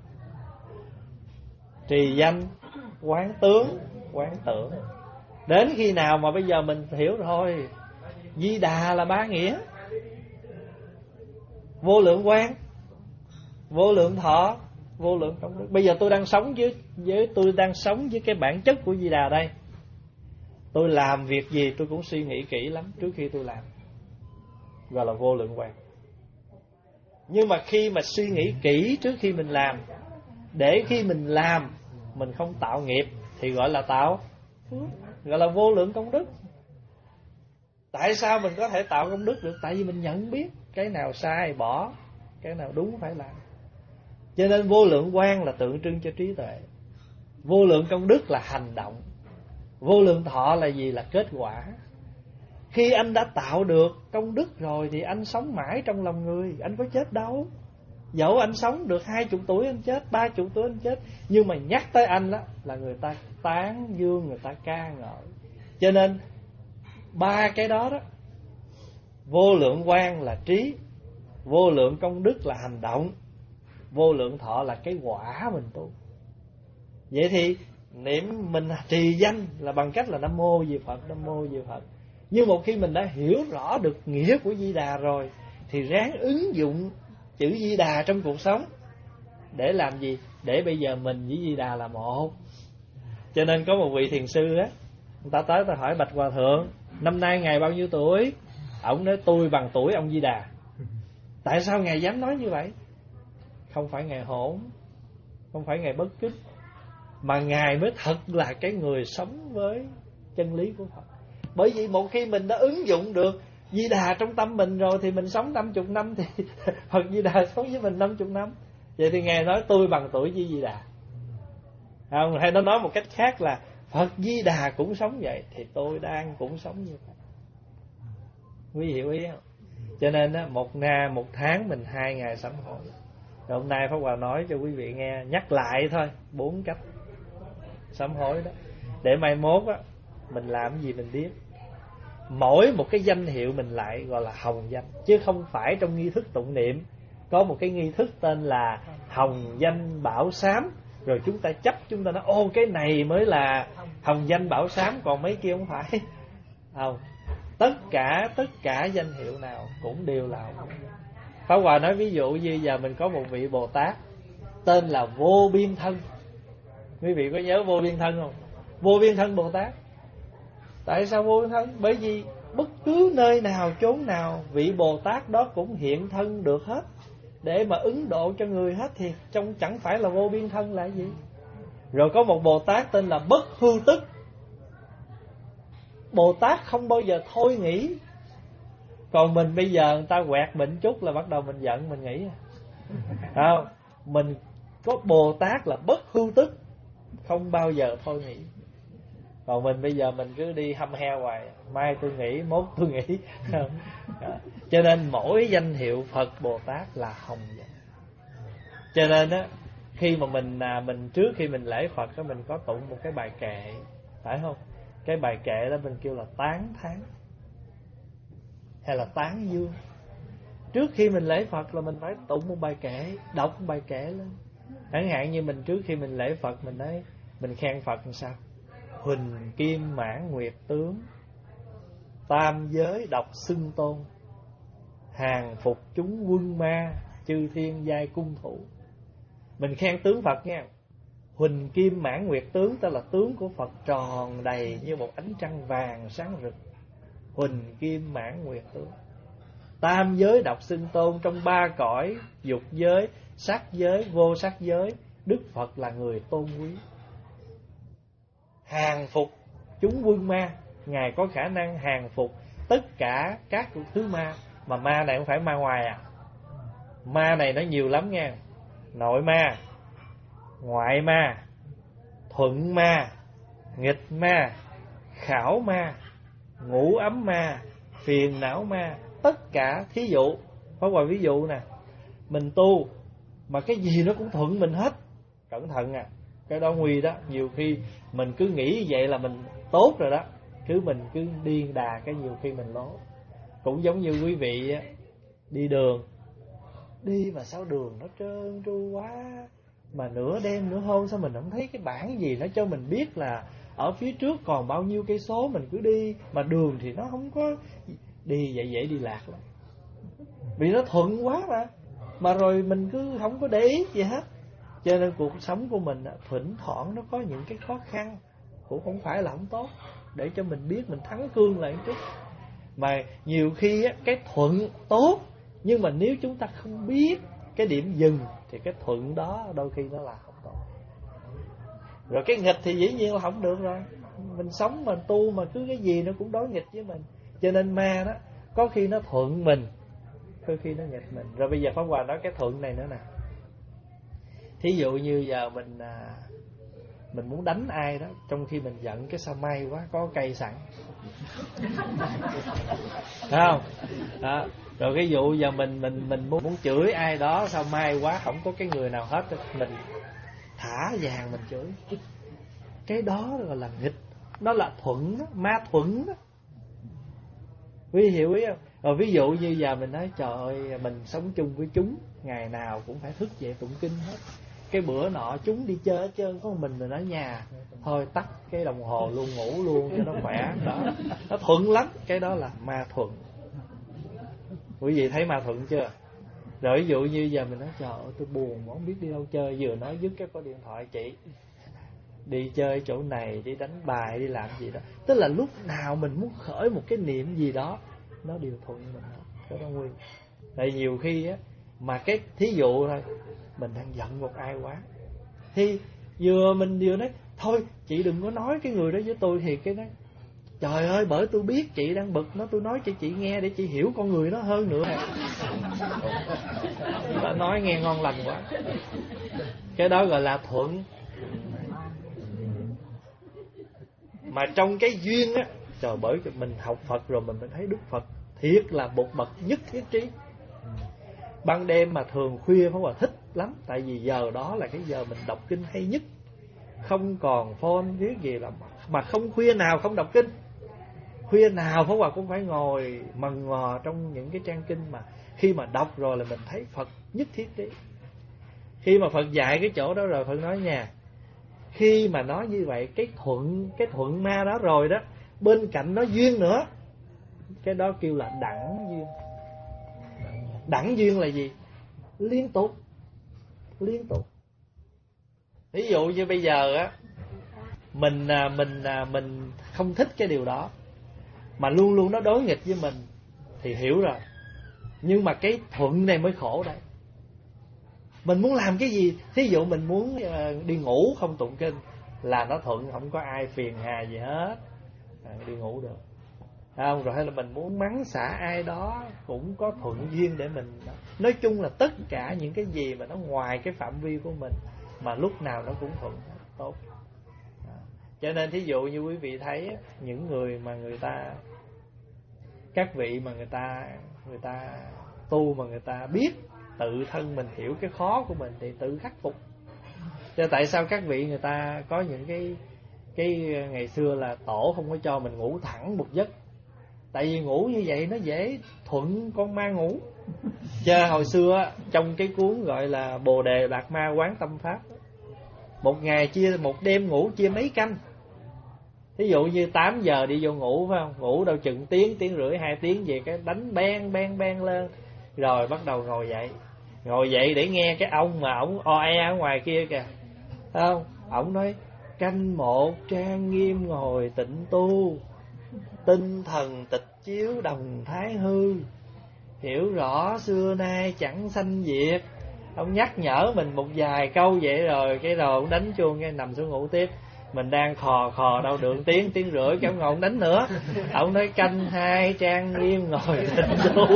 Trì danh, quán tướng, quán tưởng. Đến khi nào mà bây giờ mình hiểu rồi, Di Đà là ba nghĩa: vô lượng quang, vô lượng thọ, vô lượng công đức. Bây giờ tôi đang sống với, với tôi đang sống với cái bản chất của Di Đà đây. Tôi làm việc gì tôi cũng suy nghĩ kỹ lắm trước khi tôi làm, gọi là vô lượng quang. Nhưng mà khi mà suy nghĩ kỹ trước khi mình làm, để khi mình làm mình không tạo nghiệp, thì gọi là tạo phước, gọi là vô lượng công đức. Tại sao mình có thể tạo công đức được? Tại vì mình nhận biết cái nào sai bỏ, cái nào đúng phải làm. Cho nên vô lượng quang là tượng trưng cho trí tuệ, vô lượng công đức là hành động, vô lượng thọ là gì? Là kết quả. Khi anh đã tạo được công đức rồi thì anh sống mãi trong lòng người, anh có chết đâu. Dẫu anh sống được hai chục tuổi anh chết, ba chục tuổi anh chết, nhưng mà nhắc tới anh đó là người ta tán dương, người ta ca ngợi. Cho nên ba cái đó đó, vô lượng quang là trí, vô lượng công đức là hành động, vô lượng thọ là cái quả mình tu. Vậy thì niệm mình trì danh là bằng cách là Nam mô Di Phật, Nam mô Di Phật. Nhưng một khi mình đã hiểu rõ được nghĩa của Di Đà rồi thì ráng ứng dụng chữ Di Đà trong cuộc sống. Để làm gì? Để bây giờ mình với Di Đà là một. Cho nên có một vị thiền sư á, người ta tới ta hỏi Bạch Hòa Thượng, năm nay ngài bao nhiêu tuổi? Ông nói tôi bằng tuổi ông Di Đà. Tại sao ngài dám nói như vậy? Không phải ngài hỗn, không phải ngài bất kích, mà ngài mới thật là cái người sống với chân lý của Phật. Bởi vì một khi mình đã ứng dụng được Di Đà trong tâm mình rồi thì mình sống năm chục năm thì Phật Di Đà sống với mình năm chục năm. Vậy thì ngài nói tôi bằng tuổi với Di Đà. Không, hay nó nói một cách khác là Phật Di Đà cũng sống vậy thì tôi đang cũng sống như vậy. Quý vị hiểu ý không? Cho nên á, một na một tháng mình hai ngày sám hối. Rồi hôm nay Pháp Hòa nói cho quý vị nghe, nhắc lại thôi, bốn cách sám hối đó, để mai mốt á mình làm gì mình biết. Mỗi một cái danh hiệu mình lại gọi là hồng danh, chứ không phải trong nghi thức tụng niệm có một cái nghi thức tên là hồng danh bảo sám, rồi chúng ta chấp, chúng ta nói ô cái này mới là hồng danh bảo sám, còn mấy kia không phải. Không, tất cả tất cả danh hiệu nào cũng đều là hồng danh. Pháp Hòa nói ví dụ như giờ mình có một vị Bồ Tát tên là Vô Biên Thân. Quý vị có nhớ Vô Biên Thân không? Vô Biên Thân Bồ Tát. Tại sao Vô Biên Thân? Bởi vì bất cứ nơi nào, chốn nào, vị Bồ Tát đó cũng hiện thân được hết, để mà ứng độ cho người hết, thì trong chẳng phải là Vô Biên Thân là gì. Rồi có một Bồ Tát tên là Bất Hư Tức. Bồ Tát không bao giờ thôi nghĩ. Còn mình bây giờ người ta quẹt mình chút là bắt đầu mình giận, mình nghĩ không? Mình có Bồ Tát là Bất Hư Tức, không bao giờ thôi nghĩ. Còn mình bây giờ mình cứ đi hăm he hoài, mai tôi nghĩ, mốt tôi nghĩ. Cho nên mỗi danh hiệu Phật Bồ Tát là hồng danh. Cho nên á, khi mà mình mình trước khi mình lễ Phật á, mình có tụng một cái bài kệ, phải không? Cái bài kệ đó mình kêu là tán thán hay là tán dương. Trước khi mình lễ Phật là mình phải tụng một bài kệ, đọc một bài kệ lên. Chẳng hạn như mình trước khi mình lễ Phật mình nói, mình khen Phật làm sao? Huỳnh kim mãn nguyệt tướng, tam giới độc xưng tôn, hàng phục chúng quân ma, chư thiên giai cung thủ. Mình khen tướng Phật nha. Huỳnh kim mãn nguyệt tướng, tức là tướng của Phật tròn đầy như một ánh trăng vàng sáng rực. Huỳnh kim mãn nguyệt tướng. tam giới độc sinh tôn, trong ba cõi dục giới, sắc giới, vô sắc giới, Đức Phật là người tôn quý, hàng phục chúng quân ma. Ngài có khả năng hàng phục tất cả các thứ ma. Mà ma này không phải ma ngoài à, ma này nó nhiều lắm nha. Nội ma, ngoại ma, thuận ma, nghịch ma, khảo ma, ngũ ấm ma, phiền não ma. Tất cả, thí dụ có vài ví dụ nè, mình tu mà cái gì nó cũng thuận mình hết, cẩn thận à, cái đó nguy đó. Nhiều khi mình cứ nghĩ vậy là mình tốt rồi đó, cứ mình cứ điên đà, cái nhiều khi mình lố. Cũng giống như quý vị đi đường, đi mà sao đường nó trơn tru quá, mà nửa đêm nửa hôm sao mình không thấy cái bảng gì nó cho mình biết là ở phía trước còn bao nhiêu cây số, mình cứ đi mà đường thì nó không có, đi vậy dễ đi lạc lắm, vì nó thuận quá mà mà rồi mình cứ không có để ý gì hết. Cho nên cuộc sống của mình thỉnh thoảng nó có những cái khó khăn, cũng không phải là không tốt, để cho mình biết mình thắng cương lại một chút. Mà nhiều khi á, cái thuận tốt, nhưng mà nếu chúng ta không biết cái điểm dừng thì cái thuận đó đôi khi nó là không tốt. Rồi cái nghịch thì dĩ nhiên là không được rồi. Mình sống mình tu mà cứ cái gì nó cũng đối nghịch với mình. Cho nên ma đó có khi nó thuận mình, có khi nó nghịch mình. Rồi bây giờ Pháp Hòa nói cái thuận này nữa nè. Thí dụ như giờ mình mình muốn đánh ai đó, trong khi mình giận cái sao may quá có cây sẵn, thấy không đó. Rồi cái vụ giờ mình mình mình muốn muốn chửi ai đó, sao may quá không có cái người nào hết, mình thả vàng mình chửi. Cái đó gọi là nghịch, nó là thuận đó, ma thuận đó. Quý hiểu ý không? Rồi ví dụ như giờ mình nói trời ơi, mình sống chung với chúng, ngày nào cũng phải thức dậy tụng kinh hết. Cái bữa nọ chúng đi chơi hết trơn, có một mình mình ở nhà, thôi tắt cái đồng hồ luôn, ngủ luôn cho nó khỏe. Đó, nó thuận lắm. Cái đó là ma thuận. Quý vị thấy ma thuận chưa? Rồi ví dụ như giờ mình nói trời ơi tôi buồn, không biết đi đâu chơi, vừa nói dứt cái có điện thoại chị đi chơi chỗ này, đi đánh bài, đi làm gì đó. Tức là lúc nào mình muốn khởi một cái niệm gì đó, nó đều thuận mình. Cái đó nguy. Tại nhiều khi á, mà cái thí dụ thôi, mình đang giận một ai quá, thì vừa mình vừa nói thôi chị đừng có nói cái người đó với tôi, thì cái đó trời ơi bởi tôi biết chị đang bực nó, tôi nói cho chị nghe để chị hiểu con người nó hơn nữa. Nó nói nghe ngon lành quá. Cái đó gọi là thuận. Mà trong cái duyên á, trời bởi mình học Phật rồi mình mới thấy Đức Phật thiệt là một bậc nhất thiết trí. Ban đêm mà thường khuya Pháp Hòa thích lắm, tại vì giờ đó là cái giờ mình đọc kinh hay nhất, không còn phone viết gì là mà không khuya nào không đọc kinh. Khuya nào Pháp Hòa cũng phải ngồi mần ngò trong những cái trang kinh, mà khi mà đọc rồi là mình thấy Phật nhất thiết trí. Khi mà Phật dạy cái chỗ đó rồi Phật nói nha, khi mà nói như vậy, cái thuận cái thuận ma đó rồi đó, bên cạnh nó duyên nữa, cái đó kêu là đẳng duyên. Đẳng duyên là gì? Liên tục, liên tục. Ví dụ như bây giờ á, mình mình mình không thích cái điều đó, mà luôn luôn nó đối nghịch với mình, thì hiểu rồi. Nhưng mà cái thuận này mới khổ đấy. Mình muốn làm cái gì, thí dụ mình muốn đi ngủ không tụng kinh, là nó thuận, không có ai phiền hà gì hết, à, đi ngủ được. Không, rồi hay là mình muốn mắng xả ai đó cũng có thuận duyên để mình. Nói chung là tất cả những cái gì mà nó ngoài cái phạm vi của mình, mà lúc nào nó cũng thuận tốt. À, cho nên thí dụ như quý vị thấy những người mà người ta, các vị mà người ta người ta tu mà người ta biết tự thân mình hiểu cái khó của mình thì tự khắc phục. Cho tại sao các vị người ta có những cái cái ngày xưa là tổ không có cho mình ngủ thẳng một giấc, tại vì ngủ như vậy nó dễ thuận con ma ngủ. Chứ hồi xưa trong cái cuốn gọi là Bồ Đề Đạt Ma Quán Tâm Pháp, một ngày chia, một đêm ngủ chia mấy canh. Ví dụ như tám giờ đi vô ngủ phải không, ngủ đâu chừng tiếng, tiếng rưỡi, hai tiếng về cái đánh ben ben ben lên, rồi bắt đầu ngồi dậy. Ngồi dậy để nghe cái ông mà ổng o e ở ngoài kia kìa, thấy không? Ổng nói canh một trang nghiêm ngồi tịnh tu, tinh thần tịch chiếu đồng thái hư, hiểu rõ xưa nay chẳng sanh diệt. Ông nhắc nhở mình một vài câu vậy rồi cái rồi ông đánh chuông cái nằm xuống ngủ tiếp. Mình đang khò khò đâu được tiếng tiếng rưỡi cái ông ngồi ông đánh nữa. Ông nói canh hai trang nghiêm ngồi tịnh tu.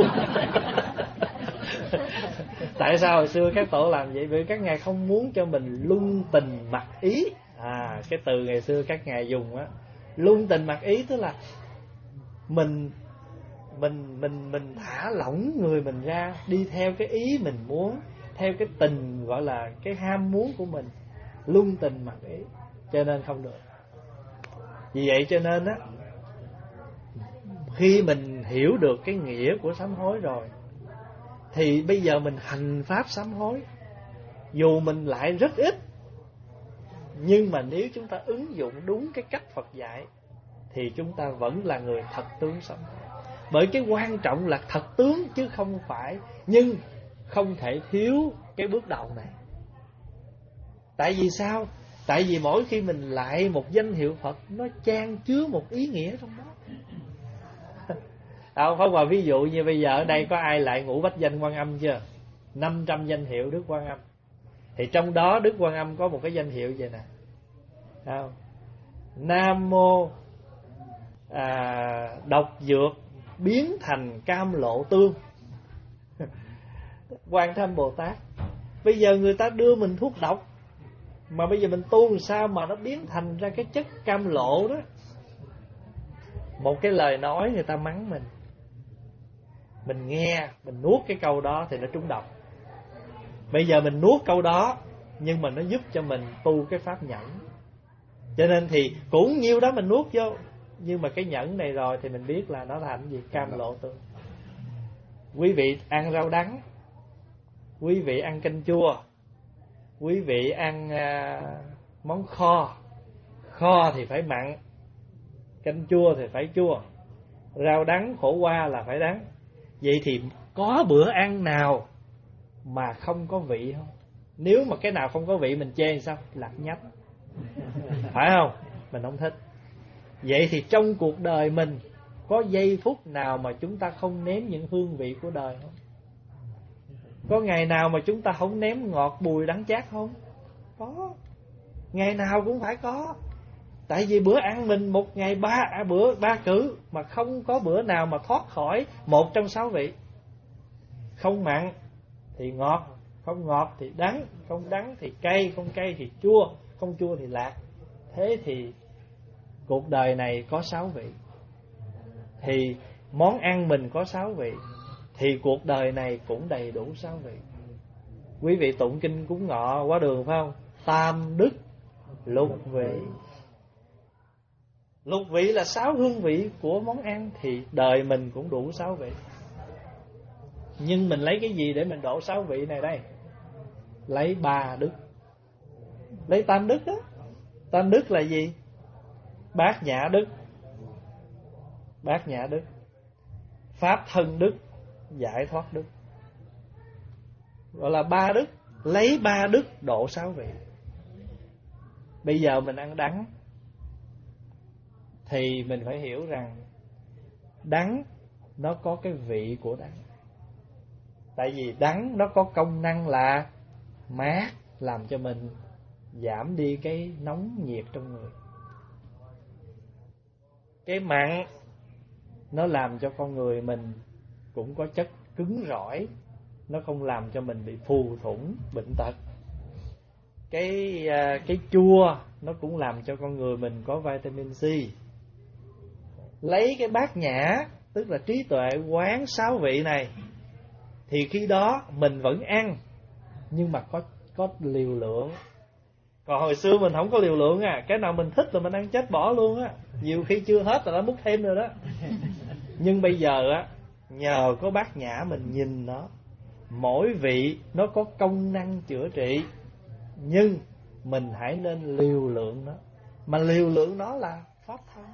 Tại sao hồi xưa các tổ làm vậy? Vì các ngài không muốn cho mình lung tình mặc ý. À, cái từ ngày xưa các ngài dùng á, lung tình mặc ý tức là mình mình mình mình thả lỏng người mình ra, đi theo cái ý mình muốn, theo cái tình gọi là cái ham muốn của mình, lung tình mặc ý, cho nên không được. Vì vậy cho nên á, khi mình hiểu được cái nghĩa của sám hối rồi thì bây giờ mình hành pháp sám hối, dù mình lại rất ít, nhưng mà nếu chúng ta ứng dụng đúng cái cách Phật dạy thì chúng ta vẫn là người thật tướng sám hối. Bởi cái quan trọng là thật tướng chứ không phải, nhưng không thể thiếu cái bước đầu này. Tại vì sao? Tại vì mỗi khi mình lại một danh hiệu Phật, nó chan chứa một ý nghĩa trong đó. Đâu không, mà ví dụ như bây giờ ở đây có ai lại ngũ bách danh Quan Âm chưa? năm trăm danh hiệu Đức Quan Âm. Thì trong đó Đức Quan Âm có một cái danh hiệu vậy nè. Đâu? Nam mô à, độc dược biến thành cam lộ tương. Quan Thế Âm Bồ Tát. Bây giờ người ta đưa mình thuốc độc, mà bây giờ mình tu làm sao mà nó biến thành ra cái chất cam lộ đó. Một cái lời nói người ta mắng mình, mình nghe, mình nuốt cái câu đó thì nó trúng độc. Bây giờ mình nuốt câu đó, nhưng mà nó giúp cho mình tu cái pháp nhẫn. Cho nên thì cũng nhiêu đó mình nuốt vô, nhưng mà cái nhẫn này rồi thì mình biết là nó thành gì? Cam lộ tương. Quý vị ăn rau đắng, quý vị ăn canh chua, quý vị ăn à, món kho. Kho thì phải mặn, canh chua thì phải chua, rau đắng khổ qua là phải đắng. Vậy thì có bữa ăn nào mà không có vị không? Nếu mà cái nào không có vị mình chê thì sao? Lạc nhách, phải không? Mình không thích. Vậy thì trong cuộc đời mình có giây phút nào mà chúng ta không nếm những hương vị của đời không? Có ngày nào mà chúng ta không nếm ngọt bùi đắng chát không? Có. Ngày nào cũng phải có. Tại vì bữa ăn mình một ngày ba à, bữa ba cử, mà không có bữa nào mà thoát khỏi một trong sáu vị. Không mặn thì ngọt, không ngọt thì đắng, không đắng thì cay, không cay thì chua, không chua thì lạc. Thế thì cuộc đời này có sáu vị, thì món ăn mình có sáu vị, thì cuộc đời này cũng đầy đủ sáu vị. Quý vị tụng kinh cúng ngọ quá đường phải không? Tam đức lục vị. Lục vị là sáu hương vị của món ăn, thì đời mình cũng đủ sáu vị. Nhưng mình lấy cái gì để mình độ sáu vị này đây? Lấy ba đức. Lấy tam đức đó. Tam đức là gì? Bát nhã đức, bát nhã đức, pháp thân đức, giải thoát đức. Gọi là ba đức. Lấy ba đức độ sáu vị. Bây giờ mình ăn đắng thì mình phải hiểu rằng đắng nó có cái vị của đắng. Tại vì đắng nó có công năng là mát, làm cho mình giảm đi cái nóng nhiệt trong người. Cái mặn nó làm cho con người mình cũng có chất cứng rỏi, nó không làm cho mình bị phù thủng, bệnh tật. Cái cái chua nó cũng làm cho con người mình có vitamin C. Lấy cái bát nhã, tức là trí tuệ quán sáu vị này, thì khi đó mình vẫn ăn, nhưng mà có có liều lượng. Còn hồi xưa mình không có liều lượng à, cái nào mình thích là mình ăn chết bỏ luôn á. Nhiều khi chưa hết là đã múc thêm rồi đó. Nhưng bây giờ á, nhờ có bát nhã mình nhìn nó, mỗi vị nó có công năng chữa trị, nhưng mình hãy nên liều lượng nó. Mà liều lượng nó là pháp thân.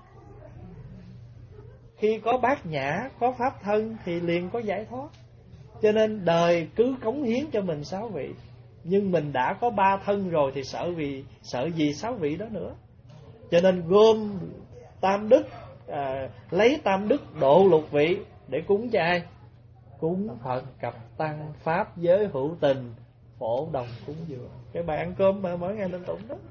Khi có bát nhã, có pháp thân thì liền có giải thoát. Cho nên đời cứ cống hiến cho mình sáu vị. Nhưng mình đã có ba thân rồi thì sợ vì sợ gì sáu vị đó nữa. Cho nên gom tam đức, à, lấy tam đức độ lục vị để cúng cho ai? cúng Phật cập tăng, pháp giới hữu tình, phổ đồng cúng dường. Cái bài ăn cơm mà mỗi ngày lên tụng đó.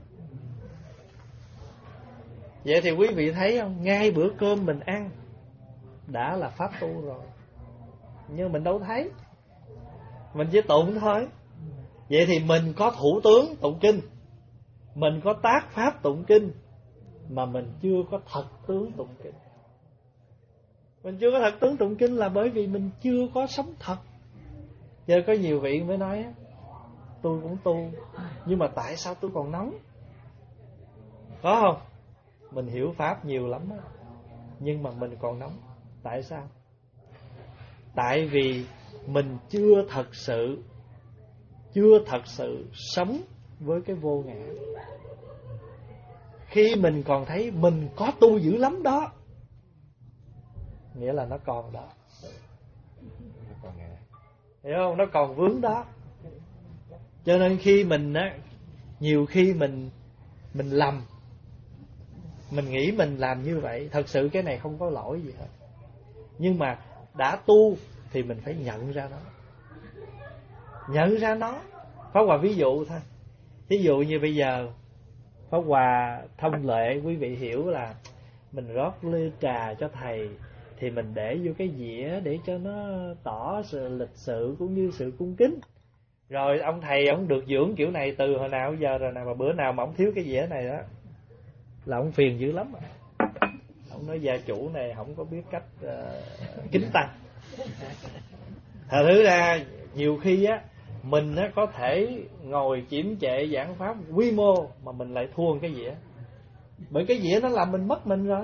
Vậy thì quý vị thấy không, ngay bữa cơm mình ăn đã là pháp tu rồi, nhưng mình đâu thấy, mình chỉ tụng thôi. Vậy thì mình có thủ tướng tụng kinh, mình có tác pháp tụng kinh, mà mình chưa có thật tướng tụng kinh. Mình chưa có thật tướng tụng kinh là bởi vì mình chưa có sống thật. Giờ có nhiều vị mới nói tôi cũng tu, nhưng mà tại sao tôi còn nóng? Có không? Mình hiểu pháp nhiều lắm đó, nhưng mà mình còn nóng. Tại sao? Tại vì mình chưa thật sự Chưa thật sự sống với cái vô ngã. Khi mình còn thấy mình có tu dữ lắm đó, nghĩa là nó còn đó, hiểu không? Nó còn vướng đó. Cho nên khi mình á, nhiều khi mình Mình lầm, mình nghĩ mình làm như vậy, thật sự cái này không có lỗi gì hết. Nhưng mà đã tu thì mình phải nhận ra nó. Nhận ra nó. Pháp Hòa ví dụ thôi. Ví dụ như bây giờ Pháp Hòa thông lệ, quý vị hiểu là mình rót ly trà cho thầy thì mình để vô cái dĩa để cho nó tỏ sự lịch sự cũng như sự cung kính. Rồi ông thầy ông được dưỡng kiểu này từ hồi nào giờ rồi nào, mà bữa nào mà ông thiếu cái dĩa này đó là ông phiền dữ lắm. Ông nói gia chủ này không có biết cách uh, kính tăng. Thật thứ ra nhiều khi á, mình á có thể ngồi chiếm trệ giảng pháp quy mô mà mình lại thua cái dĩa. Bởi cái dĩa nó làm mình mất mình rồi.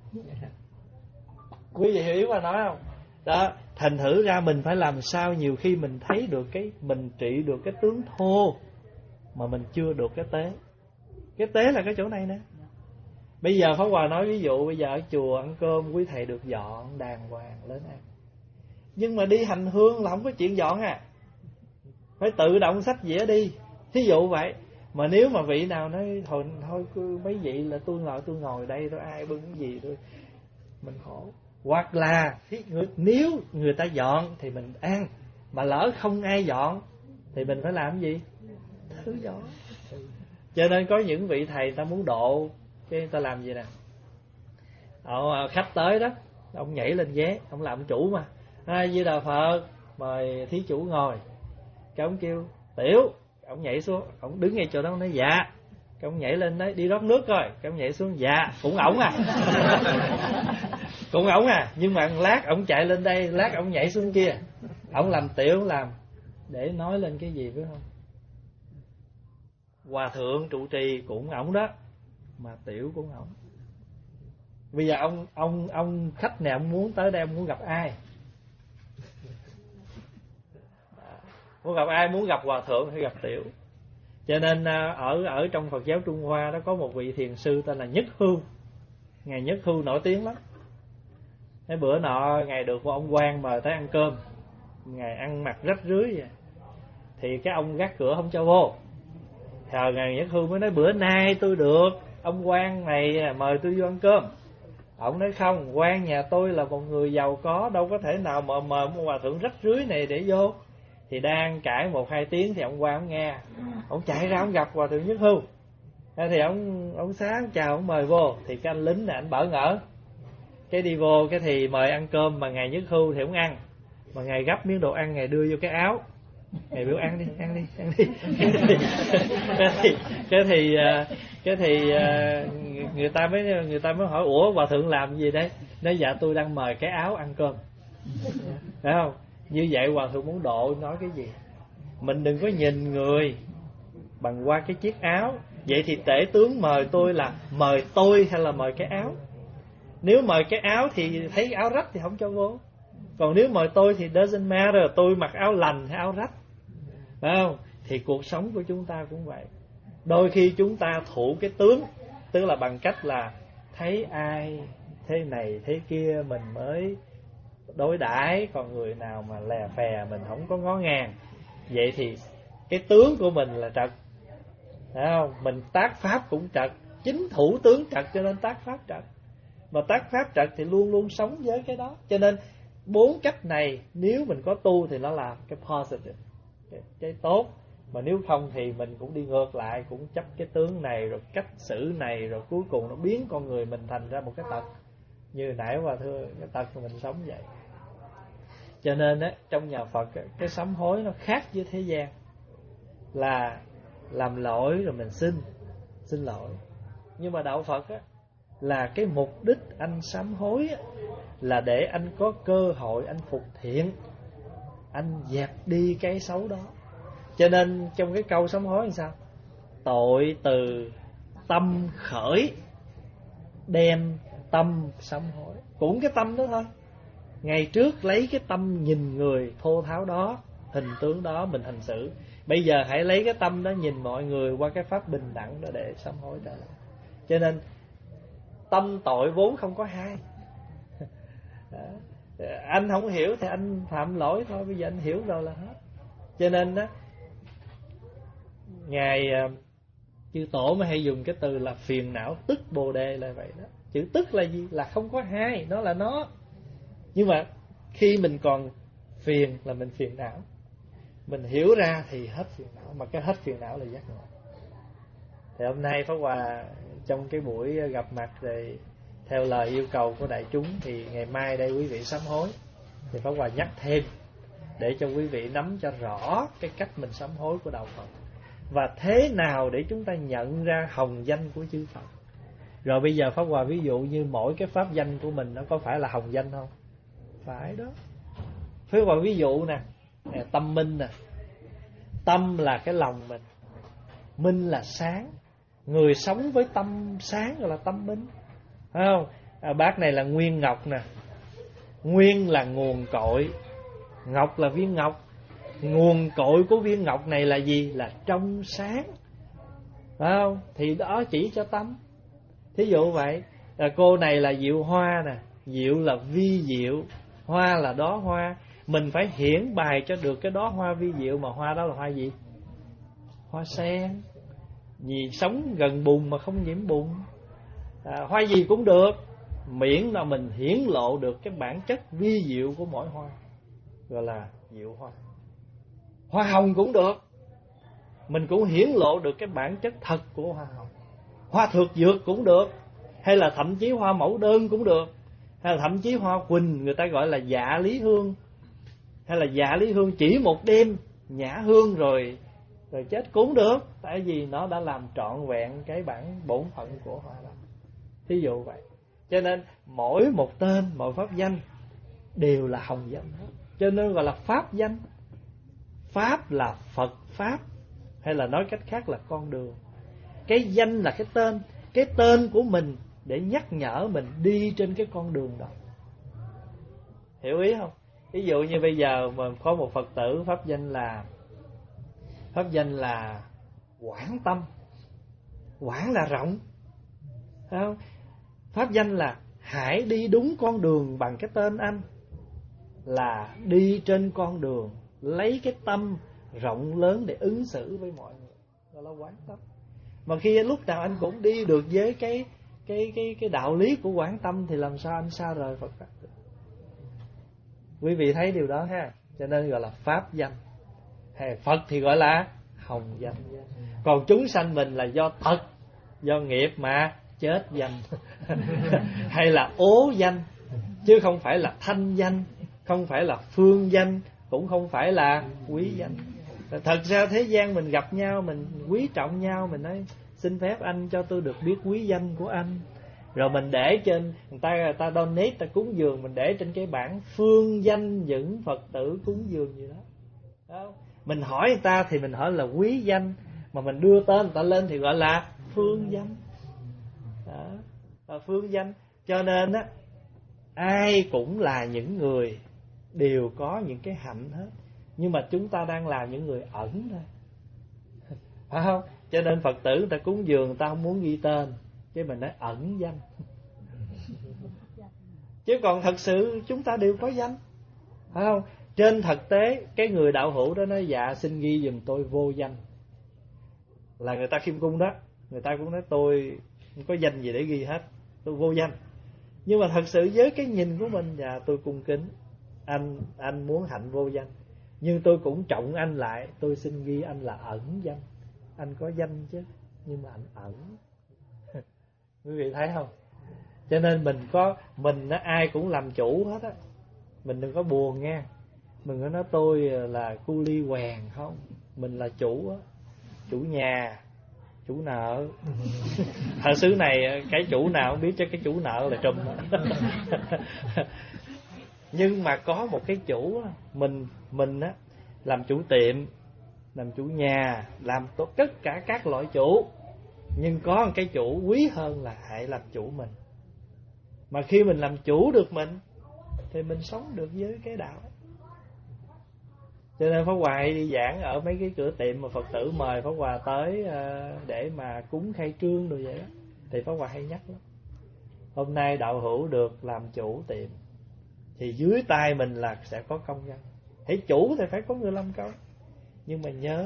Quý vị hiểu mà nói không? Đó, thành thử ra mình phải làm sao nhiều khi mình thấy được cái, mình trị được cái tướng thô mà mình chưa được cái tế. Cái tế là cái chỗ này nè. Bây giờ Pháp Hòa nói ví dụ, bây giờ ở chùa ăn cơm quý thầy được dọn đàng hoàng lên ăn. Nhưng mà đi hành hương là không có chuyện dọn à, phải tự động xách dĩa đi. Thí dụ vậy. Mà nếu mà vị nào nói thôi, thôi mấy vị là tôi ngồi tôi ngồi đây thôi, ai bưng cái gì thôi, mình khổ. Hoặc là nếu người ta dọn thì mình ăn, mà lỡ không ai dọn thì mình phải làm gì? Thứ dọn. Cho nên có những vị thầy ta muốn độ, cái ta làm gì nè, Ờ, khách tới đó, ông nhảy lên ghế, ông làm chủ mà, A Di Đà Phật, mời thí chủ ngồi. Cái ông kêu Tiểu, ông nhảy xuống, ông đứng ngay chỗ đó, ông nói dạ. Cái ông nhảy lên đấy, đi rót nước coi. Cái ông nhảy xuống, dạ, cũng ổng à. Cũng ổng à, nhưng mà lát ông chạy lên đây, lát ông nhảy xuống kia. Ông làm Tiểu, ông làm để nói lên cái gì biết không? Hòa thượng trụ trì cũng ổng đó, mà Tiểu cũng ổng. Bây giờ ông ông ông khách này ông muốn tới đây, ông muốn gặp ai? Muốn gặp ai? Muốn gặp hòa thượng hay gặp Tiểu? Cho nên ở ở trong Phật giáo Trung Hoa đó có một vị thiền sư tên là Nhất Hưu. Ngài Nhất Hưu nổi tiếng lắm. Cái bữa nọ ngài được một ông quan mời tới ăn cơm, ngài ăn mặc rách rưới vậy, thì cái ông gác cửa không cho vô. Thờ ngài Nhất Hưu mới nói bữa nay tôi được ông quan này mời tôi vô ăn cơm. Ông nói không, quan nhà tôi là một người giàu có, đâu có thể nào mà mời một hòa thượng rách rưới này để vô. Thì đang cãi một hai tiếng thì ông quan ông nghe, ông chạy ra ông gặp hòa thượng Nhất Hưu. Thì ông ông sáng chào, ông mời vô. Thì cái anh lính này anh bỡ ngỡ, cái đi vô, cái thì mời ăn cơm mà ngài Nhất Hưu thì ông ăn, mà ngài gấp miếng đồ ăn ngài đưa vô cái áo, ngài biểu ăn đi, ăn đi, ăn đi. cái thì cái thì cái thì người ta mới người ta mới hỏi ủa hòa thượng làm gì đấy? Nói dạ tôi đang mời cái áo ăn cơm. Phải không? Như vậy hòa thượng muốn độ nói cái gì? Mình đừng có nhìn người bằng qua cái chiếc áo. Vậy thì tể tướng mời tôi là mời tôi hay là mời cái áo? Nếu mời cái áo thì thấy áo rách thì không cho vô. Còn nếu mời tôi thì doesn't matter, tôi mặc áo lành hay áo rách. Phải không? Thì cuộc sống của chúng ta cũng vậy. Đôi khi chúng ta thụ cái tướng, tức là bằng cách là thấy ai thế này thế kia mình mới đối đãi, còn người nào mà lè phè mình không có ngó ngàng. Vậy thì cái tướng của mình là trật, phải không? Mình tác pháp cũng trật, chính thủ tướng trật cho nên tác pháp trật. Mà tác pháp trật thì luôn luôn sống với cái đó. Cho nên bốn cách này nếu mình có tu thì nó là cái positive, cái, cái tốt. Mà nếu không thì mình cũng đi ngược lại, cũng chấp cái tướng này rồi cách xử này, rồi cuối cùng nó biến con người mình thành ra một cái tật như nãy và thưa cái tật của mình sống vậy. Cho nên á, trong nhà Phật cái sám hối nó khác với thế gian, là làm lỗi rồi mình xin xin lỗi. Nhưng mà đạo Phật á, là cái mục đích anh sám hối á, là để anh có cơ hội anh phục thiện, anh dẹp đi cái xấu đó. Cho nên trong cái câu sám hối là sao? Tội từ tâm khởi, đem tâm sám hối. Cũng cái tâm đó thôi. Ngày trước lấy cái tâm nhìn người thô tháo đó, hình tướng đó mình hành xử. Bây giờ hãy lấy cái tâm đó nhìn mọi người qua cái pháp bình đẳng đó để sám hối trở lại. Cho nên tâm tội vốn không có hai. Anh không hiểu thì anh phạm lỗi thôi, bây giờ anh hiểu rồi là hết. Cho nên đó, Ngài chư tổ mới hay dùng cái từ là phiền não tức bồ đề là vậy đó. Chữ tức là gì? Là không có hai, nó là nó. Nhưng mà khi mình còn phiền là mình phiền não. Mình hiểu ra thì hết phiền não. Mà cái hết phiền não là giác ngộ. Thì hôm nay Pháp Hòa trong cái buổi gặp mặt rồi, theo lời yêu cầu của đại chúng, thì ngày mai đây quý vị sám hối, thì Pháp Hòa nhắc thêm để cho quý vị nắm cho rõ cái cách mình sám hối của đạo Phật, và thế nào để chúng ta nhận ra hồng danh của chư Phật. Rồi bây giờ Pháp Hòa ví dụ như mỗi cái pháp danh của mình nó có phải là hồng danh không? Phải đó. Pháp Hòa ví dụ nè, tâm minh nè. Tâm là cái lòng mình, minh là sáng. Người sống với tâm sáng gọi là tâm minh, phải không? À, bát này là nguyên ngọc nè. Nguyên là nguồn cội, ngọc là viên ngọc. Nguồn cội của viên ngọc này là gì? Là trong sáng, phải không? Thì đó chỉ cho tâm. Thí dụ vậy, à, cô này là diệu hoa nè. Diệu là vi diệu, hoa là đóa hoa. Mình phải hiển bày cho được cái đóa hoa vi diệu. Mà hoa đó là hoa gì? Hoa sen. Vì sống gần bùn mà không nhiễm bùn. à, Hoa gì cũng được, miễn là mình hiển lộ được cái bản chất vi diệu của mỗi hoa, gọi là diệu hoa. Hoa hồng cũng được, mình cũng hiển lộ được cái bản chất thật của hoa hồng. Hoa thược dược cũng được, hay là thậm chí hoa mẫu đơn cũng được, hay là thậm chí hoa quỳnh, người ta gọi là dạ lý hương. Hay là dạ lý hương chỉ một đêm nhả hương rồi rồi chết cũng được, tại vì nó đã làm trọn vẹn cái bản bổn phận của hoa đó. Thí dụ vậy. Cho nên mỗi một tên, mỗi pháp danh đều là hồng danh hết. Cho nên gọi là pháp danh. Pháp là Phật Pháp, hay là nói cách khác là con đường. Cái danh là cái tên, cái tên của mình để nhắc nhở mình đi trên cái con đường đó. Hiểu ý không? Ví dụ như bây giờ mà có một Phật tử pháp danh là Pháp danh là Quảng Tâm. Quảng là rộng, phải không? Pháp danh là hãy đi đúng con đường bằng cái tên anh, là đi trên con đường lấy cái tâm rộng lớn để ứng xử với mọi người, đó là Quảng Tâm. Mà khi lúc nào anh cũng đi được với cái cái cái cái đạo lý của Quảng Tâm thì làm sao anh xa rời Phật pháp được. Quý vị thấy điều đó ha. Cho nên gọi là pháp danh. Hay Phật thì gọi là hồng danh. Còn chúng sanh mình là do tật, do nghiệp mà chết danh. Hay là ố danh, chứ không phải là thanh danh, không phải là phương danh, cũng không phải là quý danh. Thật ra thế gian mình gặp nhau, mình quý trọng nhau, mình nói xin phép anh cho tôi được biết quý danh của anh. Rồi mình để trên, người ta người ta donate, ta cúng dường, mình để trên cái bảng phương danh những Phật tử cúng dường gì đó. Đó. Mình hỏi người ta thì mình hỏi là quý danh, mà mình đưa tên người ta lên thì gọi là phương danh. Đó. Là phương danh. Cho nên á, ai cũng là những người đều có những cái hạnh hết, nhưng mà chúng ta đang làm những người ẩn thôi, phải không? Cho nên Phật tử người ta cúng dường, người ta không muốn ghi tên, chứ mình nói ẩn danh. Chứ còn thật sự chúng ta đều có danh, phải không? Trên thực tế cái người đạo hữu đó nói dạ xin ghi giùm tôi vô danh, là người ta khiêm cung đó, người ta cũng nói tôi không có danh gì để ghi hết, tôi vô danh. Nhưng mà thật sự với cái nhìn của mình, dạ tôi cung kính, anh anh muốn hạnh vô danh, nhưng tôi cũng trọng anh lại, tôi xin ghi anh là ẩn danh. Anh có danh chứ, nhưng mà anh ẩn. Quý vị thấy không? Cho nên mình có mình á, ai cũng làm chủ hết á. Mình đừng có buồn nha. Mình có nói tôi là cu li quèn không. Mình là chủ á, chủ nhà, chủ nợ. Ở xứ này cái chủ nào cũng biết chứ cái chủ nợ là trùm. Nhưng mà có một cái chủ á, mình mình á làm chủ tiệm, làm chủ nhà, làm tốt tất cả các loại chủ. Nhưng có một cái chủ quý hơn là hãy làm chủ mình. Mà khi mình làm chủ được mình thì mình sống được với cái đạo. Cho nên Pháp Hòa hay đi giảng ở mấy cái cửa tiệm mà Phật tử mời Pháp Hòa tới để mà cúng khai trương rồi vậy đó, thì Pháp Hòa hay nhắc lắm. Hôm nay đạo hữu được làm chủ tiệm thì dưới tay mình là sẽ có công nhân. Hãy chủ thì phải có người làm công. Nhưng mà nhớ,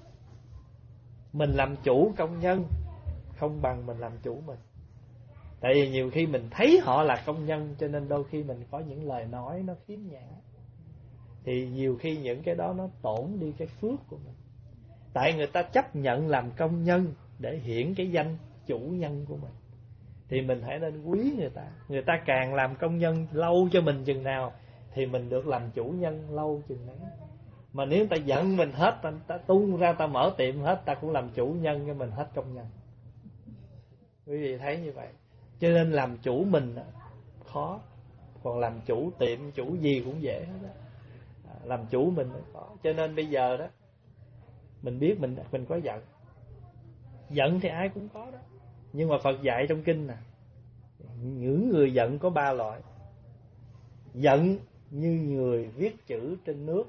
mình làm chủ công nhân không bằng mình làm chủ mình. Tại vì nhiều khi mình thấy họ là công nhân, cho nên đôi khi mình có những lời nói nó khiếm nhã. Thì nhiều khi những cái đó nó tổn đi cái phước của mình. Tại người ta chấp nhận làm công nhân để hiển cái danh chủ nhân của mình, thì mình hãy nên quý người ta. Người ta càng làm công nhân lâu cho mình chừng nào thì mình được làm chủ nhân lâu chừng đấy. Mà nếu ta giận mình hết, ta, ta tung ra ta mở tiệm hết, ta cũng làm chủ nhân cho mình hết công nhân. Quý vị thấy như vậy. Cho nên làm chủ mình khó, còn làm chủ tiệm, chủ gì cũng dễ hết đó. Làm chủ mình mới khó. Cho nên bây giờ đó, mình biết mình mình có giận. Giận thì ai cũng có đó. Nhưng mà Phật dạy trong kinh nè, những người giận có ba loại. Giận như người viết chữ trên nước,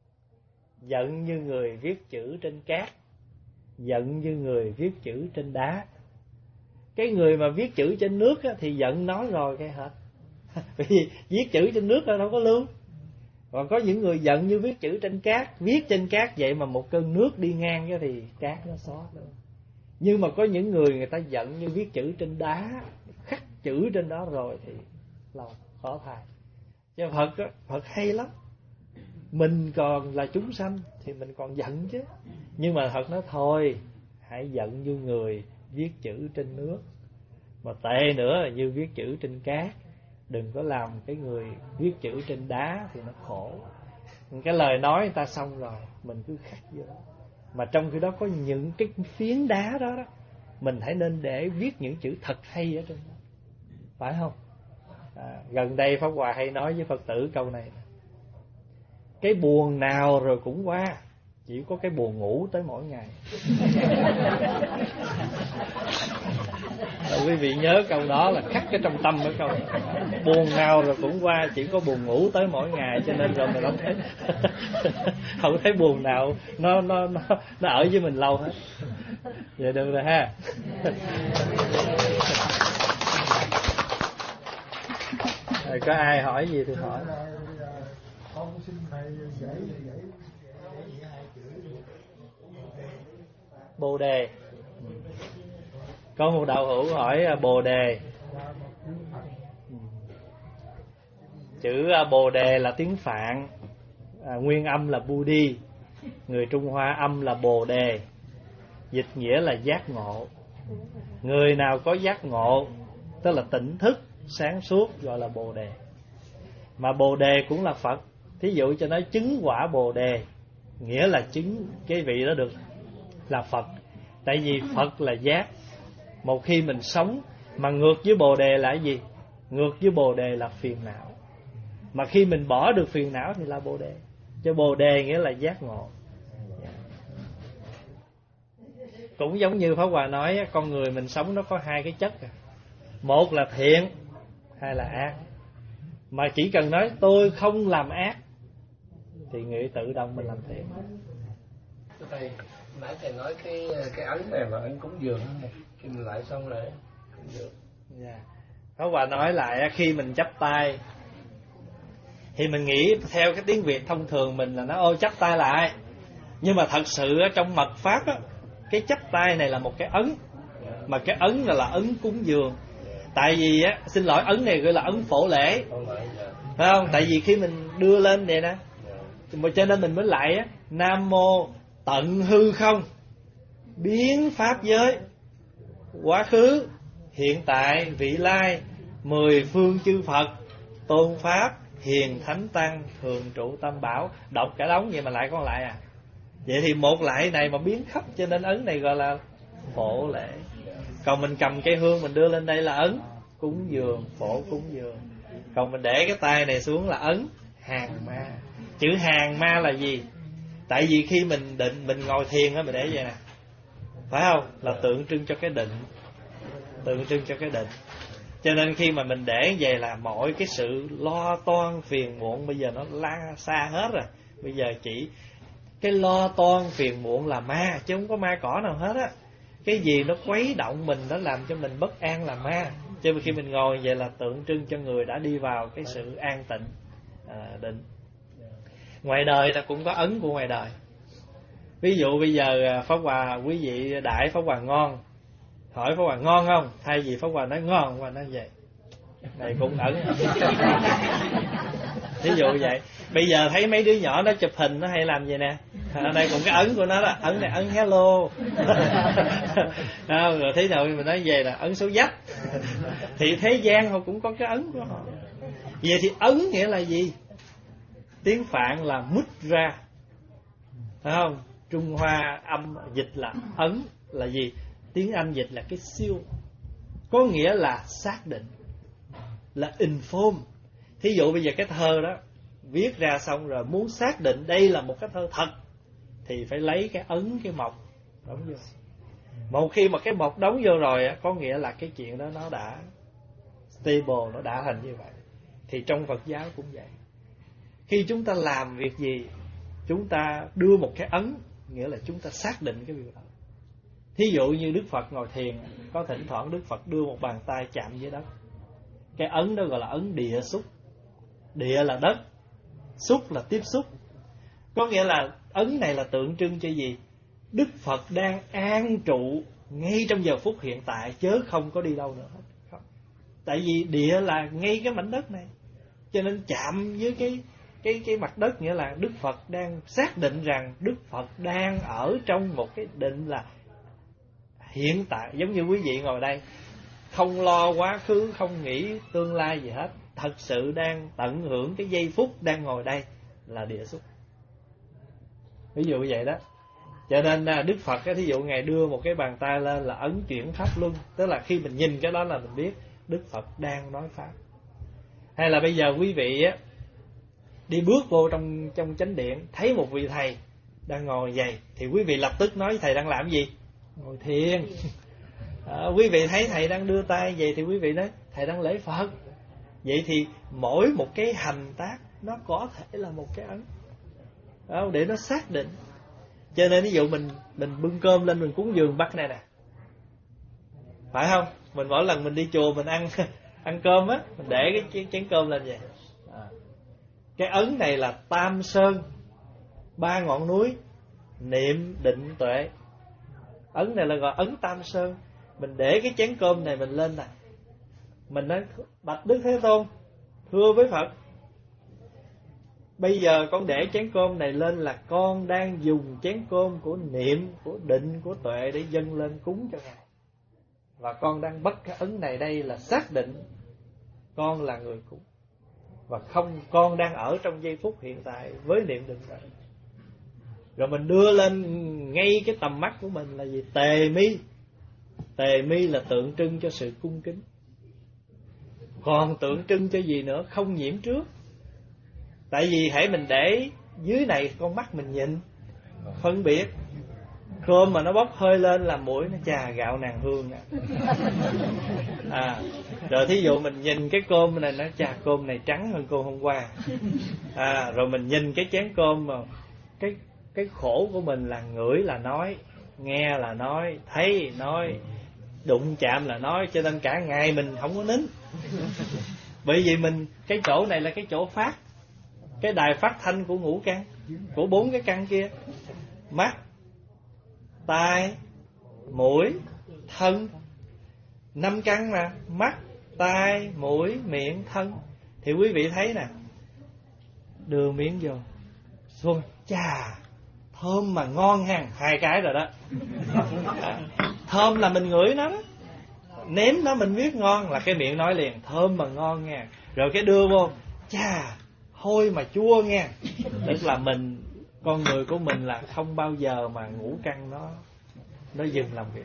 giận như người viết chữ trên cát, giận như người viết chữ trên đá. Cái người mà viết chữ trên nước á, thì giận nói rồi cái hết. Vì viết chữ trên nước là đâu có lưu. Còn có những người giận như viết chữ trên cát, viết trên cát vậy mà một cơn nước đi ngang cái thì cát nó xóa luôn. Nhưng mà có những người người ta giận như viết chữ trên đá, khắc chữ trên đó rồi thì lâu khó thay. Cho Phật á, Phật hay lắm. Mình còn là chúng sanh thì mình còn giận chứ. Nhưng mà Phật nói thôi, hãy giận như người viết chữ trên nước. Mà tệ nữa là như viết chữ trên cát. Đừng có làm cái người viết chữ trên đá thì nó khổ. Cái lời nói người ta xong rồi, mình cứ khắc vô đó. Mà trong khi đó có những cái phiến đá đó, đó mình hãy nên để viết những chữ thật hay ở trên đó. Phải không? À, gần đây Pháp Hòa hay nói với Phật tử câu này: cái buồn nào rồi cũng qua, chỉ có cái buồn ngủ tới mỗi ngày. À, quý vị nhớ câu đó là khắc cái trong tâm ở câu đó. Buồn nào rồi cũng qua, chỉ có buồn ngủ tới mỗi ngày. Cho nên rồi mình không thấy không thấy buồn nào nó nó nó nó ở với mình lâu hết. Vậy được rồi ha. Rồi, có ai hỏi gì thì hỏi. Bồ đề. Có một đạo hữu hỏi bồ đề. Chữ bồ đề là tiếng Phạn, à, nguyên âm là Budi, người Trung Hoa âm là bồ đề, dịch nghĩa là giác ngộ. Người nào có giác ngộ, tức là tỉnh thức, sáng suốt, gọi là bồ đề. Mà bồ đề cũng là Phật. Thí dụ cho nói chứng quả bồ đề, nghĩa là chứng cái vị đó được là Phật. Tại vì Phật là giác. Một khi mình sống mà ngược với bồ đề là cái gì? Ngược với bồ đề là phiền não. Mà khi mình bỏ được phiền não thì là bồ đề. Cho bồ đề nghĩa là giác ngộ. Cũng giống như Pháp Hòa nói, con người mình sống nó có hai cái chất. Một là thiện, hai là ác. Mà chỉ cần nói tôi không làm ác thì nghĩ tự động mình làm thiện. Thầy, nãy thầy nói cái cái ấn này là ấn cúng dường này, khi mình lại xong rồi cúng dường. Yeah. Pháp Hòa nói lại, khi mình chắp tay thì mình nghĩ theo cái tiếng Việt thông thường mình là nó ôi chắp tay lại. Nhưng mà thật sự trong mật pháp á, cái chắp tay này là một cái ấn. Mà cái ấn là, là ấn cúng dường. Tại vì á, xin lỗi, ấn này gọi là ấn phổ lễ. Phải không? Tại vì khi mình đưa lên vậy nè, cho nên mình mới lại á, Nam Mô tận hư không biến pháp giới quá khứ hiện tại vị lai mười phương chư Phật tôn pháp hiền thánh tăng thường trụ tam bảo. Đọc cả đống vậy mà lại con lại à. Vậy thì một lại này mà biến khắp, cho nên ấn này gọi là phổ lễ. Còn mình cầm cây hương mình đưa lên đây là ấn cúng dường, phổ cúng dường. Còn mình để cái tay này xuống là ấn hàng ma. Chữ hàng ma là gì? Tại vì khi mình định, mình ngồi thiền á, mình để vậy nè, phải không? Là tượng trưng cho cái định, tượng trưng cho cái định. Cho nên khi mà mình để vậy là mọi cái sự lo toan phiền muộn bây giờ nó la xa hết rồi. Bây giờ chỉ cái lo toan phiền muộn là ma, chứ không có ma cỏ nào hết á. Cái gì nó quấy động mình, nó làm cho mình bất an là ma. Cho nên khi mình ngồi vậy là tượng trưng cho người đã đi vào cái sự an tịnh, à, định. Ngoài đời ta cũng có ấn của ngoài đời. Ví dụ bây giờ Pháp Hòa, quý vị đại Pháp Hòa ngon, hỏi Pháp Hòa ngon không? Thay vì Pháp Hòa nói ngon, Pháp Hòa nói vậy, này cũng ấn. Ví dụ vậy. Bây giờ thấy mấy đứa nhỏ nó chụp hình nó hay làm vậy nè, ở đây cũng cái ấn của nó là ấn này, ấn hello. Không, rồi thế nào mình nói về là ấn số dắt. Thì thế gian họ cũng có cái ấn của họ. Vậy thì ấn nghĩa là gì? Tiếng Phạn là mút ra, phải không? Trung Hoa âm dịch là ấn là gì? Tiếng Anh dịch là cái siêu, có nghĩa là xác định, là inform. Thí dụ bây giờ cái thơ đó viết ra xong rồi muốn xác định đây là một cái thơ thật thì phải lấy cái ấn, cái mộc đóng vô. Một khi mà cái mộc đóng vô rồi có nghĩa là cái chuyện đó nó đã stable, nó đã thành như vậy. Thì trong Phật giáo cũng vậy. Khi chúng ta làm việc gì, chúng ta đưa một cái ấn, nghĩa là chúng ta xác định cái việc đó. Thí dụ như Đức Phật ngồi thiền, có thỉnh thoảng Đức Phật đưa một bàn tay chạm dưới đất. Cái ấn đó gọi là ấn địa xúc. Địa là đất, xúc là tiếp xúc. Có nghĩa là ấn này là tượng trưng cho gì? Đức Phật đang an trụ ngay trong giờ phút hiện tại, chớ không có đi đâu nữa hết. Không. Tại vì địa là ngay cái mảnh đất này, cho nên chạm với cái cái cái mặt đất, nghĩa là Đức Phật đang xác định rằng Đức Phật đang ở trong một cái định là hiện tại. Giống như quý vị ngồi đây, không lo quá khứ, không nghĩ tương lai gì hết, thật sự đang tận hưởng cái giây phút đang ngồi đây là địa xúc. Ví dụ vậy đó. Cho nên Đức Phật, thí dụ Ngài đưa một cái bàn tay lên là ấn chuyển pháp luân. Tức là khi mình nhìn cái đó là mình biết Đức Phật đang nói pháp. Hay là bây giờ quý vị á, đi bước vô trong trong chánh điện, thấy một vị thầy đang ngồi vậy, thì quý vị lập tức nói thầy đang làm gì? Ngồi thiền. À, quý vị thấy thầy đang đưa tay vậy thì quý vị nói thầy đang lễ Phật. Vậy thì mỗi một cái hành tác nó có thể là một cái ấn, à, để nó xác định. Cho nên ví dụ mình mình bưng cơm lên mình cúng dường bắt này nè, phải không? Mình mỗi lần mình đi chùa mình ăn ăn cơm á, mình để cái chén, chén cơm lên vậy. À, cái ấn này là Tam Sơn, ba ngọn núi, niệm định tuệ. Ấn này là gọi ấn Tam Sơn. Mình để cái chén cơm này mình lên nè, mình nói bạch Đức Thế Tôn, thưa với Phật, bây giờ con để chén cơm này lên là con đang dùng chén cơm của niệm, của định, của tuệ để dâng lên cúng cho Ngài. Và con đang bắt cái ấn này đây là xác định con là người cúng. Và không, con đang ở trong giây phút hiện tại với niệm định tuệ. Rồi mình đưa lên ngay cái tầm mắt của mình là gì? Tề mi. Tề mi là tượng trưng cho sự cung kính. Còn tượng trưng cho gì nữa? Không nhiễm trước. Tại vì hãy mình để dưới này con mắt mình nhìn, phân biệt. Cơm mà nó bốc hơi lên là mũi nó chà gạo nàng hương à. À, rồi thí dụ mình nhìn cái cơm này nó chà cơm này trắng hơn cơm hôm qua. À, rồi mình nhìn cái chén cơm mà cái cái khổ của mình là ngửi là nói, nghe là nói, thấy nói, đụng chạm là nói, cho nên cả ngày mình không có nín. Bởi vì mình cái chỗ này là cái chỗ phát, cái đài phát thanh của ngũ căn, của bốn cái căn kia: mắt, tai, mũi, thân. Năm căn mà, mắt, tai, mũi, miệng, thân. Thì quý vị thấy nè, đưa miếng vô, Xuân, chà, thơm mà ngon ha, hai cái rồi đó. Thơm là mình ngửi nó đó, nếm nó mình biết ngon, là cái miệng nói liền thơm mà ngon nha. Rồi cái đưa vô, chà, hôi mà chua nha. Tức là mình, con người của mình là không bao giờ mà ngũ căn nó nó dừng làm việc.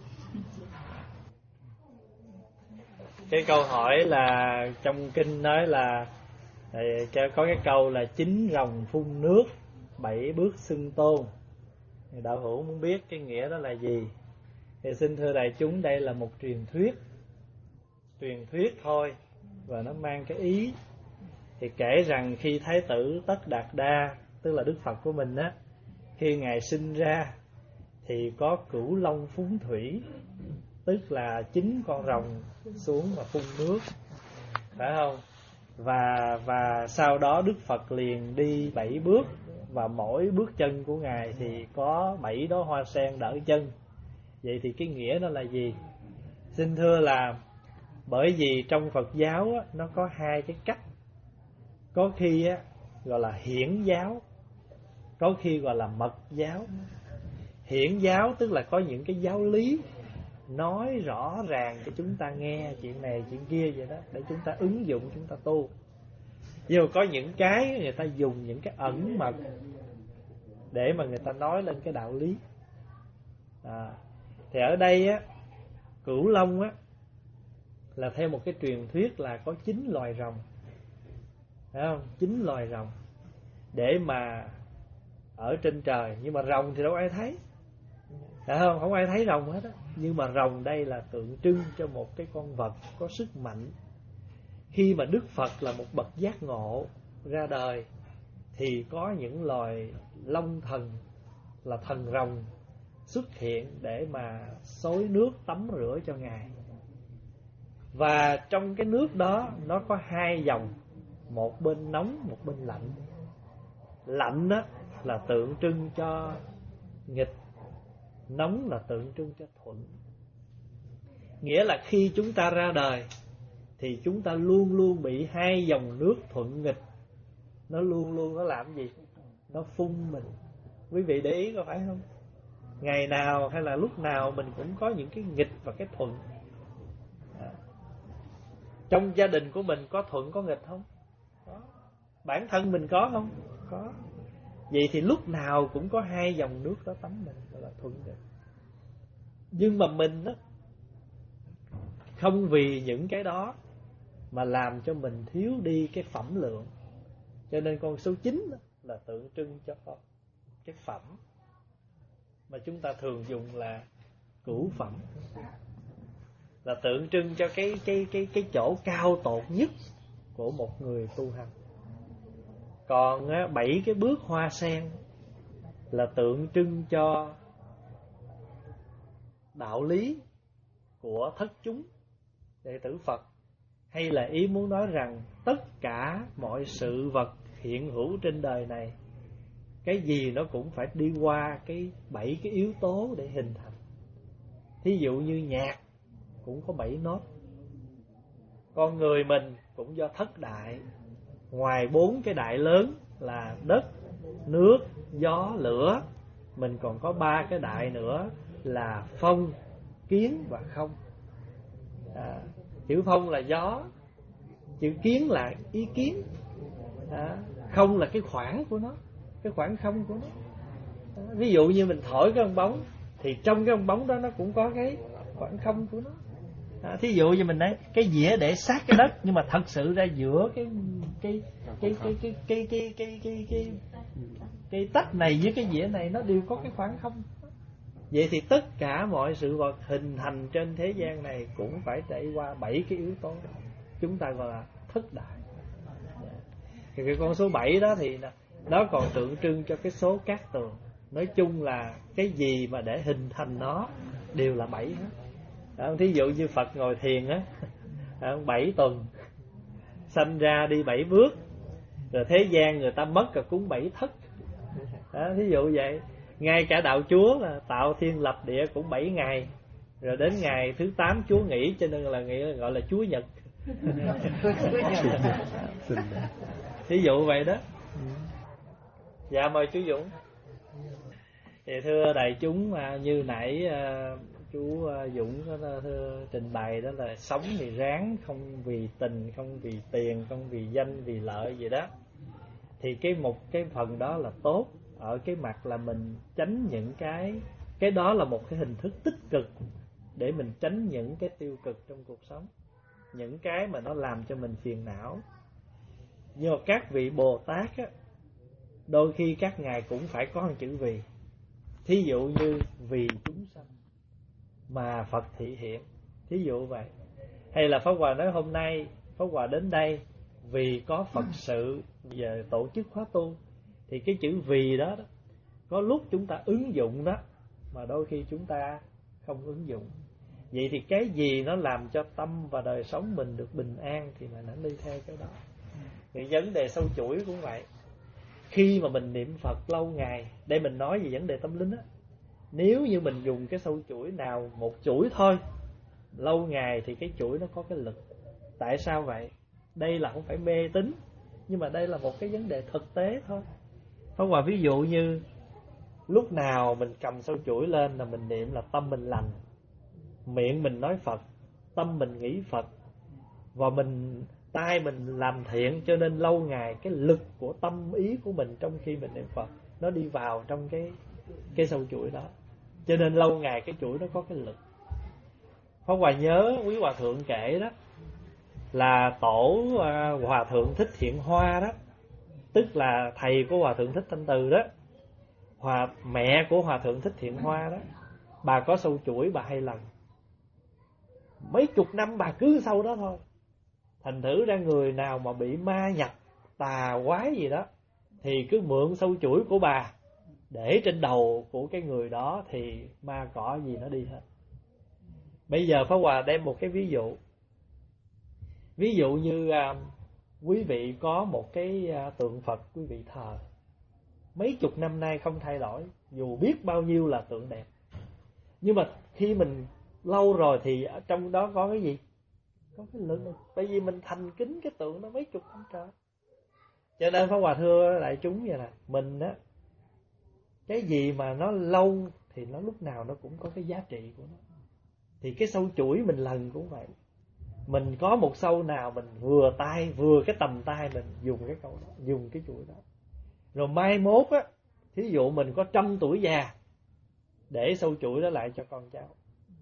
Cái câu hỏi là trong kinh nói là có cái câu là chín rồng phun nước, bảy bước xưng tôn. Đạo hữu muốn biết cái nghĩa đó là gì thì xin thưa đại chúng, đây là một truyền thuyết, truyền thuyết thôi, và nó mang cái ý. Thì kể rằng khi Thái tử Tất Đạt Đa, tức là Đức Phật của mình á, khi Ngài sinh ra thì có cửu long phúng thủy, tức là chín con rồng xuống và phun nước, phải không? Và và sau đó Đức Phật liền đi bảy bước, và mỗi bước chân của Ngài thì có bảy đóa hoa sen đỡ chân. Vậy thì cái nghĩa đó là gì? Xin thưa là bởi vì trong Phật giáo á, nó có hai cái cách. Có khi á, gọi là hiển giáo, có khi gọi là mật giáo. Hiển giáo tức là có những cái giáo lý nói rõ ràng cho chúng ta nghe chuyện này chuyện kia vậy đó, để chúng ta ứng dụng, chúng ta tu. Nhưng mà có những cái người ta dùng những cái ẩn mật để mà người ta nói lên cái đạo lý. À, thì ở đây á, cửu long á là theo một cái truyền thuyết là có chín loài rồng, phải không? Chín loài rồng để mà ở trên trời, nhưng mà rồng thì đâu ai thấy, phải không? Không ai thấy rồng hết á. Nhưng mà rồng đây là tượng trưng cho một cái con vật có sức mạnh. Khi mà Đức Phật là một bậc giác ngộ ra đời thì có những loài long thần là thần rồng xuất hiện để mà xối nước tắm rửa cho Ngài. Và trong cái nước đó nó có hai dòng, một bên nóng, một bên lạnh. Lạnh đó là tượng trưng cho nghịch, nóng là tượng trưng cho thuận. Nghĩa là khi chúng ta ra đời thì chúng ta luôn luôn bị hai dòng nước thuận nghịch, nó luôn luôn nó làm gì? Nó phun mình. Quý vị để ý có phải không? Ngày nào hay là lúc nào mình cũng có những cái nghịch và cái thuận. À. Trong gia đình của mình có thuận có nghịch không? Có. Bản thân mình có không? Có. Vậy thì lúc nào cũng có hai dòng nước đó tắm mình, gọi là thuận nghịch. Nhưng mà mình đó, không vì những cái đó mà làm cho mình thiếu đi cái phẩm lượng. Cho nên con số chín là tượng trưng cho cái phẩm mà chúng ta thường dùng là cửu phẩm, là tượng trưng cho cái cái cái cái chỗ cao tột nhất của một người tu hành. Còn á, bảy cái bước hoa sen là tượng trưng cho đạo lý của thất chúng đệ tử Phật, hay là ý muốn nói rằng tất cả mọi sự vật hiện hữu trên đời này, cái gì nó cũng phải đi qua cái bảy cái yếu tố để hình thành. Thí dụ như nhạc cũng có bảy nốt. Con người mình cũng do thất đại, ngoài bốn cái đại lớn là đất, nước, gió, lửa, mình còn có ba cái đại nữa là phong, kiến và không. À, chữ phong là gió, chữ kiến là ý kiến, à, không là cái khoảng của nó, cái khoảng không của nó. À, ví dụ như mình thổi cái ông bóng thì trong cái ông bóng đó nó cũng có cái khoảng không của nó. À, thí dụ như mình nói cái dĩa để sát cái đất, nhưng mà thật sự ra giữa cái cái cái cái cái cái cái cái cái cái cái tách này với cái dĩa này nó đều có cái khoảng không. Vậy thì tất cả mọi sự vật hình thành trên thế gian này cũng phải trải qua bảy cái yếu tố, chúng ta gọi là thất đại. Thì cái con số bảy đó thì nó còn tượng trưng cho cái số cát tường. Nói chung là cái gì mà để hình thành nó đều là bảy hết. Đó, thí dụ như Phật ngồi thiền á, bảy tuần, sanh ra đi bảy bước, rồi thế gian người ta mất rồi cúng bảy thất. Đó, thí dụ vậy. Ngay cả đạo Chúa là tạo thiên lập địa cũng bảy ngày, rồi đến ngày thứ tám Chúa nghỉ, cho nên là nghĩa gọi là Chúa Nhật. Thí dụ vậy đó. Dạ mời chú Dũng. Thì thưa đại chúng, mà như nãy chú Dũng có thưa trình bày đó là sống thì ráng, không vì tình, không vì tiền, không vì danh, vì lợi gì đó. Thì cái một cái phần đó là tốt, ở cái mặt là mình tránh những cái cái đó là một cái hình thức tích cực để mình tránh những cái tiêu cực trong cuộc sống, những cái mà nó làm cho mình phiền não. Nhưng mà các vị Bồ Tát á, đôi khi các ngài cũng phải có một chữ vì. Thí dụ như vì chúng sanh mà Phật thị hiện, thí dụ vậy. Hay là Pháp Hòa nói hôm nay Pháp Hòa đến đây vì có Phật sự về tổ chức khóa tu. Thì cái chữ vì đó, đó có lúc chúng ta ứng dụng đó, mà đôi khi chúng ta không ứng dụng. Vậy thì cái gì nó làm cho tâm và đời sống mình được bình an thì mình hãy đi theo cái đó. Thì vấn đề sâu chuỗi cũng vậy. Khi mà mình niệm Phật lâu ngày, đây mình nói về vấn đề tâm linh á, nếu như mình dùng cái sâu chuỗi nào một chuỗi thôi, lâu ngày thì cái chuỗi nó có cái lực. Tại sao vậy? Đây là không phải mê tín, nhưng mà đây là một cái vấn đề thực tế thôi. Pháp Hòa ví dụ như lúc nào mình cầm sâu chuỗi lên là mình niệm là tâm mình lành, miệng mình nói Phật, tâm mình nghĩ Phật, và mình tay mình làm thiện, cho nên lâu ngày cái lực của tâm ý của mình trong khi mình niệm Phật nó đi vào trong cái cái sâu chuỗi đó, cho nên lâu ngày cái chuỗi nó có cái lực. Pháp Hòa nhớ quý hòa thượng kể đó là tổ uh, hòa thượng Thích Thiện Hoa đó, tức là thầy của hòa thượng Thích Thanh Từ đó, hòa mẹ của hòa thượng Thích Thiện Hoa đó, bà có sâu chuỗi bà hay lần, mấy chục năm bà cứ sâu đó thôi. Thành thử ra người nào mà bị ma nhập tà quái gì đó thì cứ mượn sâu chuỗi của bà để trên đầu của cái người đó, thì ma cỏ gì nó đi hết. Bây giờ Pháp Hòa đem một cái ví dụ. Ví dụ như uh, quý vị có một cái uh, tượng Phật quý vị thờ mấy chục năm nay không thay đổi, dù biết bao nhiêu là tượng đẹp. Nhưng mà khi mình lâu rồi thì ở trong đó có cái gì? Có cái lực. Bởi vì mình thành kính cái tượng đó mấy chục năm trời. Cho nên Pháp Hòa thưa đại chúng vậy nè, mình á, cái gì mà nó lâu thì nó lúc nào nó cũng có cái giá trị của nó. Thì cái sâu chuỗi mình lần cũng vậy. Mình có một sâu nào mình vừa tay, vừa cái tầm tay mình dùng cái câu đó, dùng cái chuỗi đó. Rồi mai mốt á, thí dụ mình có trăm tuổi già, để sâu chuỗi đó lại cho con cháu,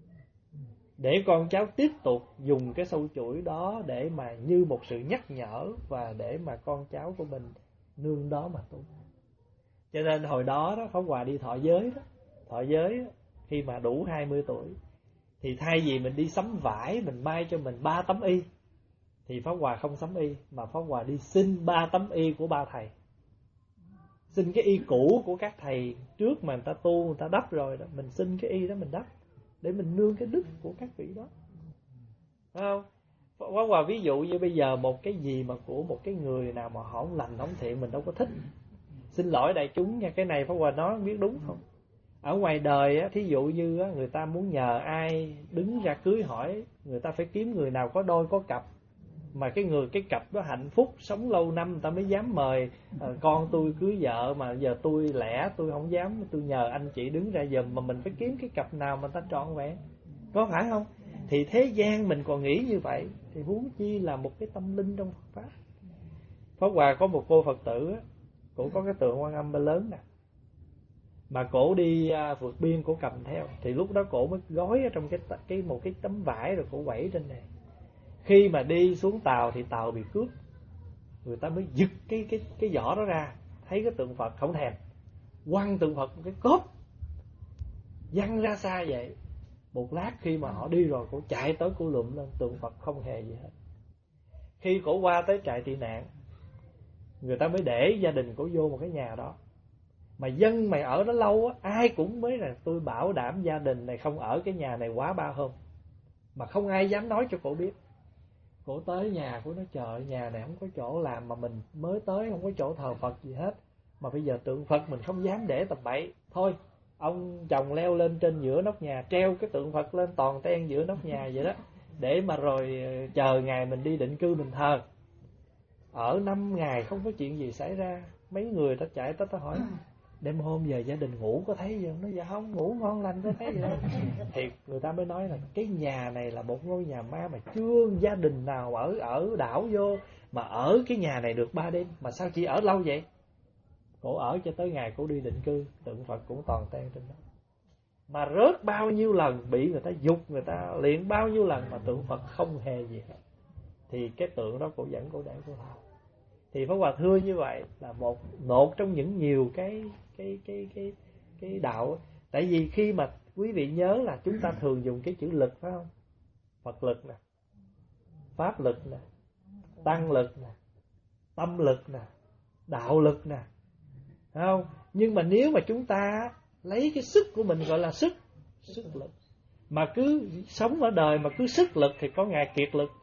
để con cháu tiếp tục dùng cái sâu chuỗi đó để mà như một sự nhắc nhở, và để mà con cháu của mình nương đó mà tu. Cho nên hồi đó đó Pháp Hòa đi thọ giới đó, thọ giới đó, khi mà đủ hai mươi tuổi thì thay vì mình đi sắm vải mình may cho mình ba tấm y, thì Pháp Hòa không sắm y, mà Pháp Hòa đi xin ba tấm y của ba thầy, xin cái y cũ của các thầy trước mà người ta tu người ta đắp rồi đó, mình xin cái y đó mình đắp để mình nương cái đức của các vị đó. Phải không? Pháp Hòa ví dụ như bây giờ một cái gì mà của một cái người nào mà họ không lành không thiện mình đâu có thích. Xin lỗi đại chúng nha, cái này Pháp Hòa nói không biết đúng không. Ở ngoài đời á, thí dụ như á, người ta muốn nhờ ai đứng ra cưới hỏi, người ta phải kiếm người nào có đôi có cặp, mà cái người cái cặp đó hạnh phúc sống lâu năm người ta mới dám mời à, con tôi cưới vợ, mà giờ tôi lẻ tôi không dám, tôi nhờ anh chị đứng ra giùm, mà mình phải kiếm cái cặp nào mà ta trọn vẹn, có phải không? Thì thế gian mình còn nghĩ như vậy, thì huống chi là một cái tâm linh trong Phật pháp. Pháp Hòa có một cô Phật tử á, cổ có cái tượng Quan Âm lớn nè, mà cổ đi à, vượt biên cổ cầm theo, thì lúc đó cổ mới gói ở trong cái cái một cái tấm vải rồi cổ quẩy trên này. Khi mà đi xuống tàu thì tàu bị cướp, người ta mới giật cái cái cái vỏ đó ra, thấy cái tượng Phật không thèm, quăng tượng Phật một cái cốp, văng ra xa vậy. Một lát khi mà họ đi rồi, cổ chạy tới cổ lụm lên, tượng Phật không hề gì hết. Khi cổ qua tới trại tị nạn, người ta mới để gia đình cổ vô một cái nhà đó. Mà dân mày ở đó lâu á, ai cũng mới là tôi bảo đảm gia đình này không ở cái nhà này quá ba hôm, mà không ai dám nói cho cổ biết. Cổ tới nhà của nó, trời, nhà này không có chỗ làm, mà mình mới tới không có chỗ thờ Phật gì hết, mà bây giờ tượng Phật mình không dám để tầm bậy. Thôi ông chồng leo lên trên giữa nóc nhà, treo cái tượng Phật lên toàn ten giữa nóc nhà vậy đó, để mà rồi chờ ngày mình đi định cư mình thờ. Ở năm ngày không có chuyện gì xảy ra, mấy người ta chạy tới ta hỏi đêm hôm về gia đình ngủ có thấy gì không? Nó dạ không, ngủ ngon lành có thấy gì đâu. Thì người ta mới nói là cái nhà này là một ngôi nhà ma mà chưa gia đình nào ở ở đảo vô mà ở cái nhà này được ba đêm. Mà sao chị ở lâu vậy? Cổ ở cho tới ngày cổ đi định cư, tượng Phật cũng toàn tan trên đó. Mà rớt bao nhiêu lần, bị người ta dục, người ta luyện bao nhiêu lần mà tượng Phật không hề gì hết. Thì cái tượng đó cổ dẫn cổ để cổ thờ. Thì Pháp Hòa thưa như vậy là một một trong những nhiều cái cái cái cái cái đạo. Tại vì khi mà quý vị nhớ là chúng ta thường dùng cái chữ lực, phải không? Phật lực nè, pháp lực nè, tăng lực nè, tâm lực nè, đạo lực nè, phải không? Nhưng mà nếu mà chúng ta lấy cái sức của mình gọi là sức sức lực, mà cứ sống ở đời mà cứ sức lực thì có ngày kiệt lực,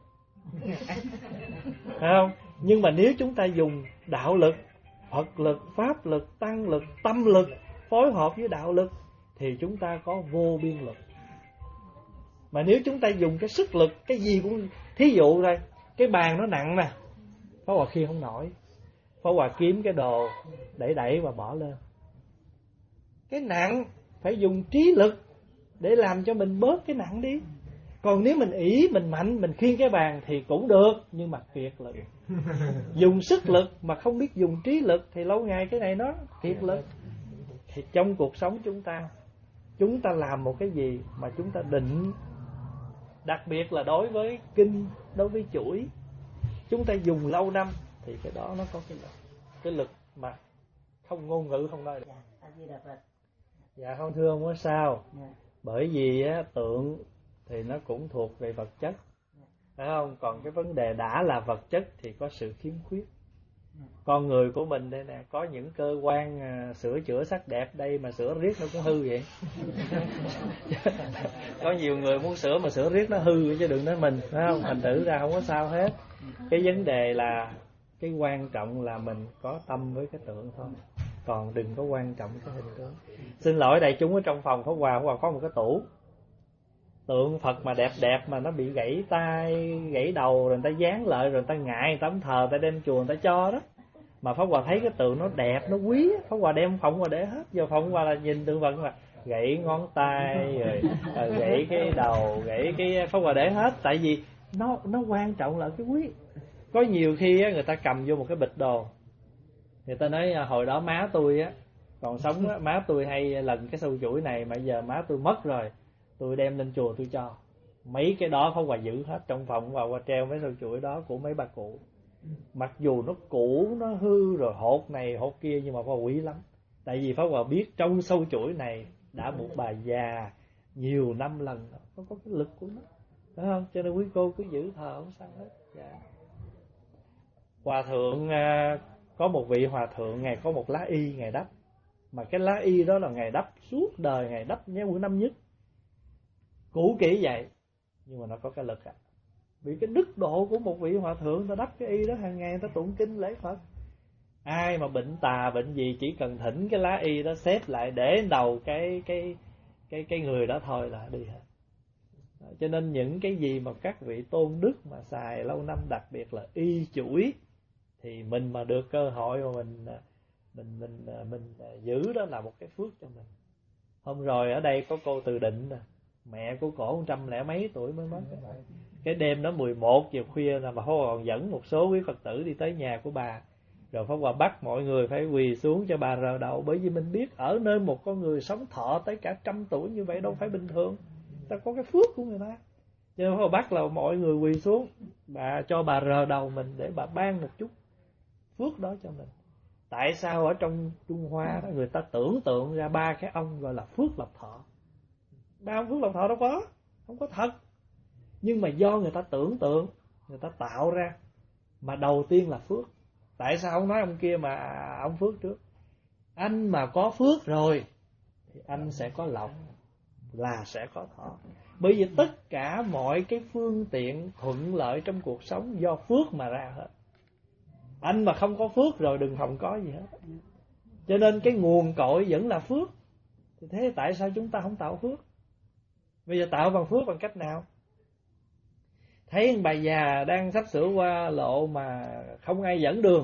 phải không? Nhưng mà nếu chúng ta dùng đạo lực, Phật lực, pháp lực, tăng lực, tâm lực phối hợp với đạo lực thì chúng ta có vô biên lực. Mà nếu chúng ta dùng cái sức lực, cái gì cũng, thí dụ đây, cái bàn nó nặng nè, Pháp Hòa khi không nổi, Pháp Hòa kiếm cái đồ đẩy đẩy và bỏ lên. Cái nặng phải dùng trí lực để làm cho mình bớt cái nặng đi. Còn nếu mình ỷ, mình mạnh, mình khiêng cái bàn thì cũng được, nhưng mà kiệt lực. Dùng sức lực mà không biết dùng trí lực thì lâu ngày cái này nó kiệt lực. Thì trong cuộc sống chúng ta, chúng ta làm một cái gì mà chúng ta định, đặc biệt là đối với kinh, đối với chuỗi, chúng ta dùng lâu năm thì cái đó nó có cái lực, cái lực mà không ngôn ngữ không nói được. Dạ không thưa không có sao. Bởi vì á, tượng thì nó cũng thuộc về vật chất, phải không? Còn cái vấn đề đã là vật chất thì có sự khiếm khuyết. Con người của mình đây nè, có những cơ quan à, sửa chữa sắc đẹp đây mà sửa riết nó cũng hư vậy. Có nhiều người muốn sửa mà sửa riết nó hư chứ đừng nói mình, phải không? Thành thử ra không có sao hết. Cái vấn đề là cái quan trọng là mình có tâm với cái tượng thôi, còn đừng có quan trọng cái hình tướng. Xin lỗi đại chúng, ở trong phòng Pháp Hòa, Pháp Hòa có một cái tủ tượng Phật mà đẹp đẹp mà nó bị gãy tay, gãy đầu rồi người ta dán lại, rồi người ta ngại, người ta không thờ, người ta đem chùa người ta cho đó. Mà Pháp Hòa thấy cái tượng nó đẹp, nó quý, Pháp Hòa đem phòng Hòa để hết. Giờ phòng Hòa là nhìn tượng Phật mà gãy ngón tay, rồi, rồi gãy cái đầu, gãy cái, Pháp Hòa để hết. Tại vì nó nó quan trọng là cái quý. Có nhiều khi á, người ta cầm vô một cái bịch đồ, người ta nói hồi đó má tôi á còn sống á, má tôi hay lần cái sâu chuỗi này, mà giờ má tôi mất rồi, tôi đem lên chùa tôi cho. Mấy cái đó Pháp Hòa giữ hết trong phòng, và qua treo mấy sâu chuỗi đó của mấy bà cụ. Mặc dù nó cũ, nó hư rồi, hột này hột kia, nhưng mà Pháp Hòa quý lắm. Tại vì Pháp Hòa biết trong sâu chuỗi này đã một bà già nhiều năm lần, nó có cái lực của nó, phải không? Cho nên quý cô cứ giữ thờ không sao hết. Dạ. Hòa thượng, có một vị hòa thượng ngày có một lá y ngày đắp, mà cái lá y đó là ngày đắp suốt đời, ngày đắp nhé bữa năm nhất, cũ kỹ vậy, nhưng mà nó có cái lực à. Vì cái đức độ của một vị hòa thượng, ta đắp cái y đó hàng ngày, ta tụng kinh lễ Phật. Ai mà bệnh tà bệnh gì chỉ cần thỉnh cái lá y đó xếp lại để đầu cái cái cái cái người đó thôi là đi hết. Cho nên những cái gì mà các vị tôn đức mà xài lâu năm, đặc biệt là y chuỗi, thì mình mà được cơ hội mà mình mình mình mình, mình giữ đó là một cái phước cho mình. Hôm rồi ở đây có cô Từ Định nè, mẹ của cổ một trăm lẻ mấy tuổi mới mất. Cái đêm đó mười một giờ khuya là bà Pháp Hòa còn dẫn một số quý Phật tử đi tới nhà của bà, rồi Pháp Hòa bắt mọi người phải quỳ xuống cho bà rờ đầu. Bởi vì mình biết ở nơi một con người sống thọ tới cả trăm tuổi như vậy đâu phải bình thường, ta có cái phước của người ta. Cho nên Pháp Hòa bắt là mọi người quỳ xuống, bà cho bà rờ đầu mình để bà ban một chút phước đó cho mình. Tại sao ở trong Trung Hoa đó người ta tưởng tượng ra ba cái ông gọi là phước lập thọ? Ba ông phước lập thọ đâu có, không có thật. Nhưng mà do người ta tưởng tượng, người ta tạo ra. Mà đầu tiên là phước. Tại sao không nói ông kia mà ông phước trước? Anh mà có phước rồi thì anh sẽ có lộc, là sẽ có thọ. Bởi vì tất cả mọi cái phương tiện thuận lợi trong cuộc sống do phước mà ra hết. Anh mà không có phước rồi đừng hòng có gì hết. Cho nên cái nguồn cội vẫn là phước. Thì thế tại sao chúng ta không tạo phước? Bây giờ tạo bằng phước bằng cách nào? Thấy bà già đang sắp sửa qua lộ mà không ai dẫn đường,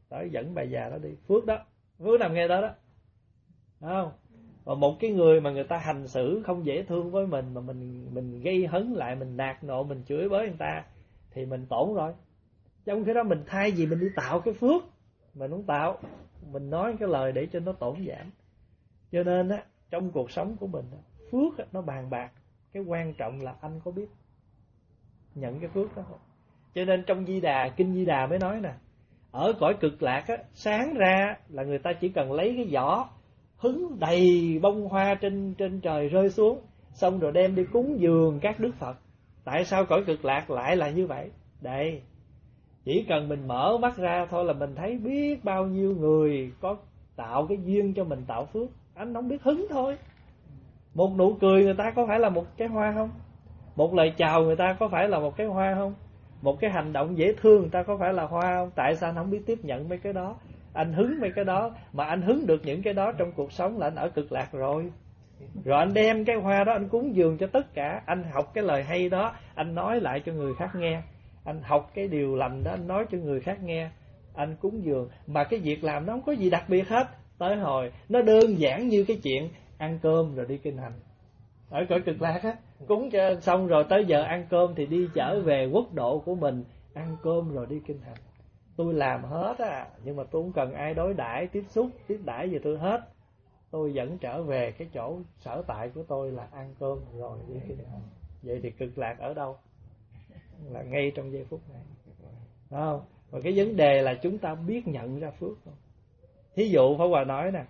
tới dẫn bà già đó đi. Phước đó, phước nằm ngay đó đó, đúng không? Và một cái người mà người ta hành xử không dễ thương với mình, mà mình mình gây hấn lại, mình nạt nộ, mình chửi bới người ta, thì mình tổn rồi. Trong khi đó mình thay vì mình đi tạo cái phước, mình không tạo, mình nói cái lời để cho nó tổn giảm. Cho nên á, trong cuộc sống của mình, phước á, nó bàn bạc. Cái quan trọng là anh có biết nhận cái phước đó không? Cho nên trong Di Đà, Kinh Di Đà mới nói nè, ở cõi cực lạc á, sáng ra là người ta chỉ cần lấy cái giỏ hứng đầy bông hoa trên trên trời rơi xuống, xong rồi đem đi cúng dường các đức Phật. Tại sao cõi cực lạc lại là như vậy? Đây, chỉ cần mình mở mắt ra thôi là mình thấy biết bao nhiêu người có tạo cái duyên cho mình tạo phước. Anh không biết hứng thôi. Một nụ cười người ta có phải là một cái hoa không? Một lời chào người ta có phải là một cái hoa không? Một cái hành động dễ thương người ta có phải là hoa không? Tại sao anh không biết tiếp nhận mấy cái đó? Anh hứng mấy cái đó, mà anh hứng được những cái đó trong cuộc sống là anh ở cực lạc rồi. Rồi anh đem cái hoa đó anh cúng dường cho tất cả. Anh học cái lời hay đó, anh nói lại cho người khác nghe. Anh học cái điều lành đó, anh nói cho người khác nghe. Anh cúng dường. Mà cái việc làm nó không có gì đặc biệt hết. Tới hồi, nó đơn giản như cái chuyện ăn cơm rồi đi kinh hành. Ở cõi cực lạc á, cúng cho xong rồi tới giờ ăn cơm thì đi trở về quốc độ của mình, ăn cơm rồi đi kinh hành. Tôi làm hết á, nhưng mà tôi không cần ai đối đãi, tiếp xúc, tiếp đãi gì tôi hết. Tôi vẫn trở về cái chỗ sở tại của tôi là ăn cơm rồi đi kinh hành. Vậy thì cực lạc ở đâu? Là ngay trong giây phút này. Đúng không? Và cái vấn đề là chúng ta biết nhận ra phước không? Thí dụ Pháp Hòa nói nè,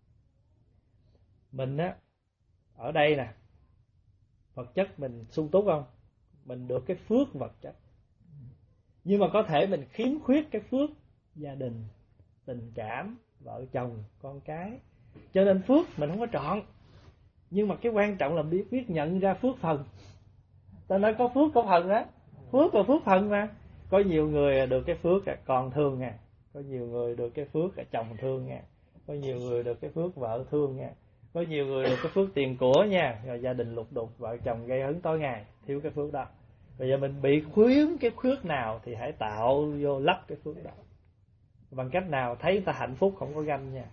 mình á, ở đây nè, vật chất mình sung túc không? Mình được cái phước vật chất. Nhưng mà có thể mình khiếm khuyết cái phước gia đình, tình cảm, vợ chồng, con cái. Cho nên phước mình không có trọn. Nhưng mà cái quan trọng là biết biết nhận ra phước phần. Ta nói có phước có phần á. Phước và phước phần mà. Có nhiều người được cái phước còn thương nha. Có nhiều người được cái phước chồng thương nha. Có nhiều người được cái phước vợ thương nha. Có nhiều người được cái phước tiền của nha. Rồi gia đình lục đục, vợ chồng gây hấn tối ngày, thiếu cái phước đó. Bây giờ mình bị khuyến cái phước nào thì hãy tạo vô lắp cái phước đó. Bằng cách nào? Thấy người ta hạnh phúc không có ganh nha.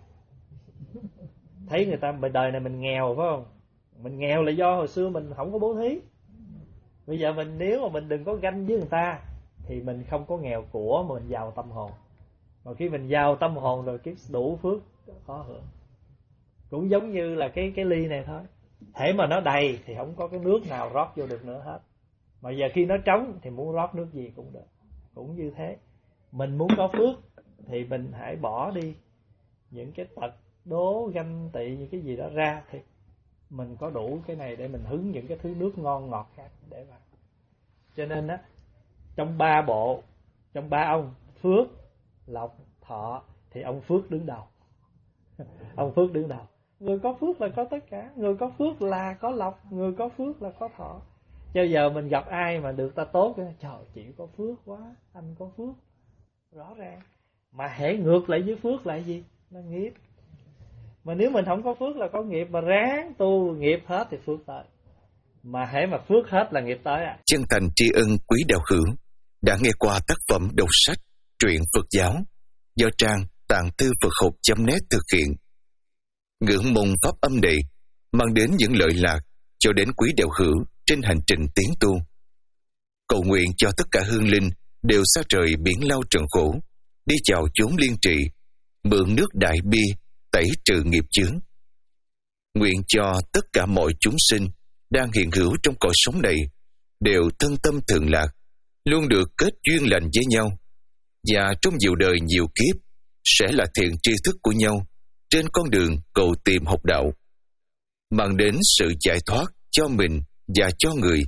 Thấy người ta đời này mình nghèo phải không? Mình nghèo là do hồi xưa mình không có bố thí. Bây giờ mình nếu mà mình đừng có ganh với người ta thì mình không có nghèo của mà mình giàu tâm hồn. Mà khi mình giàu tâm hồn rồi cái đủ phước khó hưởng. Cũng giống như là cái cái ly này thôi. Thể mà nó đầy thì không có cái nước nào rót vô được nữa hết. Mà giờ khi nó trống thì muốn rót nước gì cũng được. Cũng như thế. Mình muốn có phước thì mình hãy bỏ đi những cái tật đố, ganh tị, những cái gì đó ra thì mình có đủ cái này để mình hứng những cái thứ nước ngon ngọt khác để vào. Cho nên á, trong ba bộ, trong ba ông Phước, Lộc, Thọ thì ông Phước đứng đầu. Ông Phước đứng đầu. Người có phước là có tất cả. Người có phước là có lộc. Người có phước là có thọ. Cho giờ mình gặp ai mà được ta tốt, trời chị có phước quá, anh có phước. Rõ ràng. Mà hễ ngược lại với phước là gì? Nó nghiệp. Mà nếu mình không có phước là có nghiệp. Mà ráng tu nghiệp hết thì phước tới. Mà hễ mà phước hết là nghiệp tới à. Chân thành tri ân quý đạo hữu đã nghe qua tác phẩm đầu sách Truyện Phật giáo do trang tạng thư Phật học chấm net thực hiện. Ngưỡng mong pháp âm này mang đến những lợi lạc cho đến quý đạo hữu trên hành trình tiến tu. Cầu nguyện cho tất cả hương linh đều xa trời biển lao trần khổ, đi chào chốn liên trị, mượn nước đại bi tẩy trừ nghiệp chướng. Nguyện cho tất cả mọi chúng sinh đang hiện hữu trong cõi sống này đều thân tâm thường lạc, luôn được kết duyên lành với nhau, và trong nhiều đời nhiều kiếp sẽ là thiện tri thức của nhau trên con đường cầu tìm học đạo, mang đến sự giải thoát cho mình và cho người.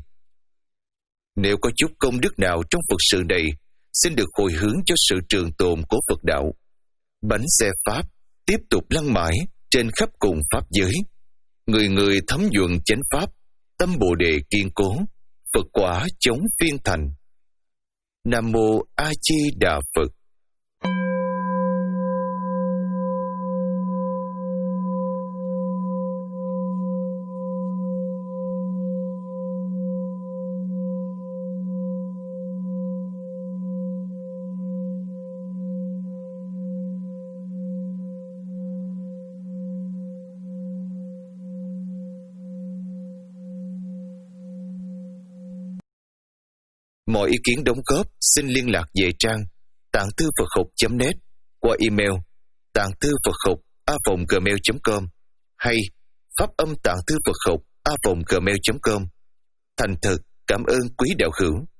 Nếu có chút công đức nào trong Phật sự này, xin được hồi hướng cho sự trường tồn của Phật đạo. Bánh xe Pháp tiếp tục lăn mãi trên khắp cùng Pháp giới. Người người thấm nhuận chánh Pháp, tâm Bồ Đề kiên cố, Phật quả chống phiên thành. Nam Mô A Di Đà Phật. Mọi ý kiến đóng góp xin liên lạc về trang tạng thư Phật học chấm net qua email tạng thư Phật học a vòng gmail chấm com hay pháp âm tạng thư Phật học a vòng gmail chấm com. Thành thực cảm ơn quý đạo hữu.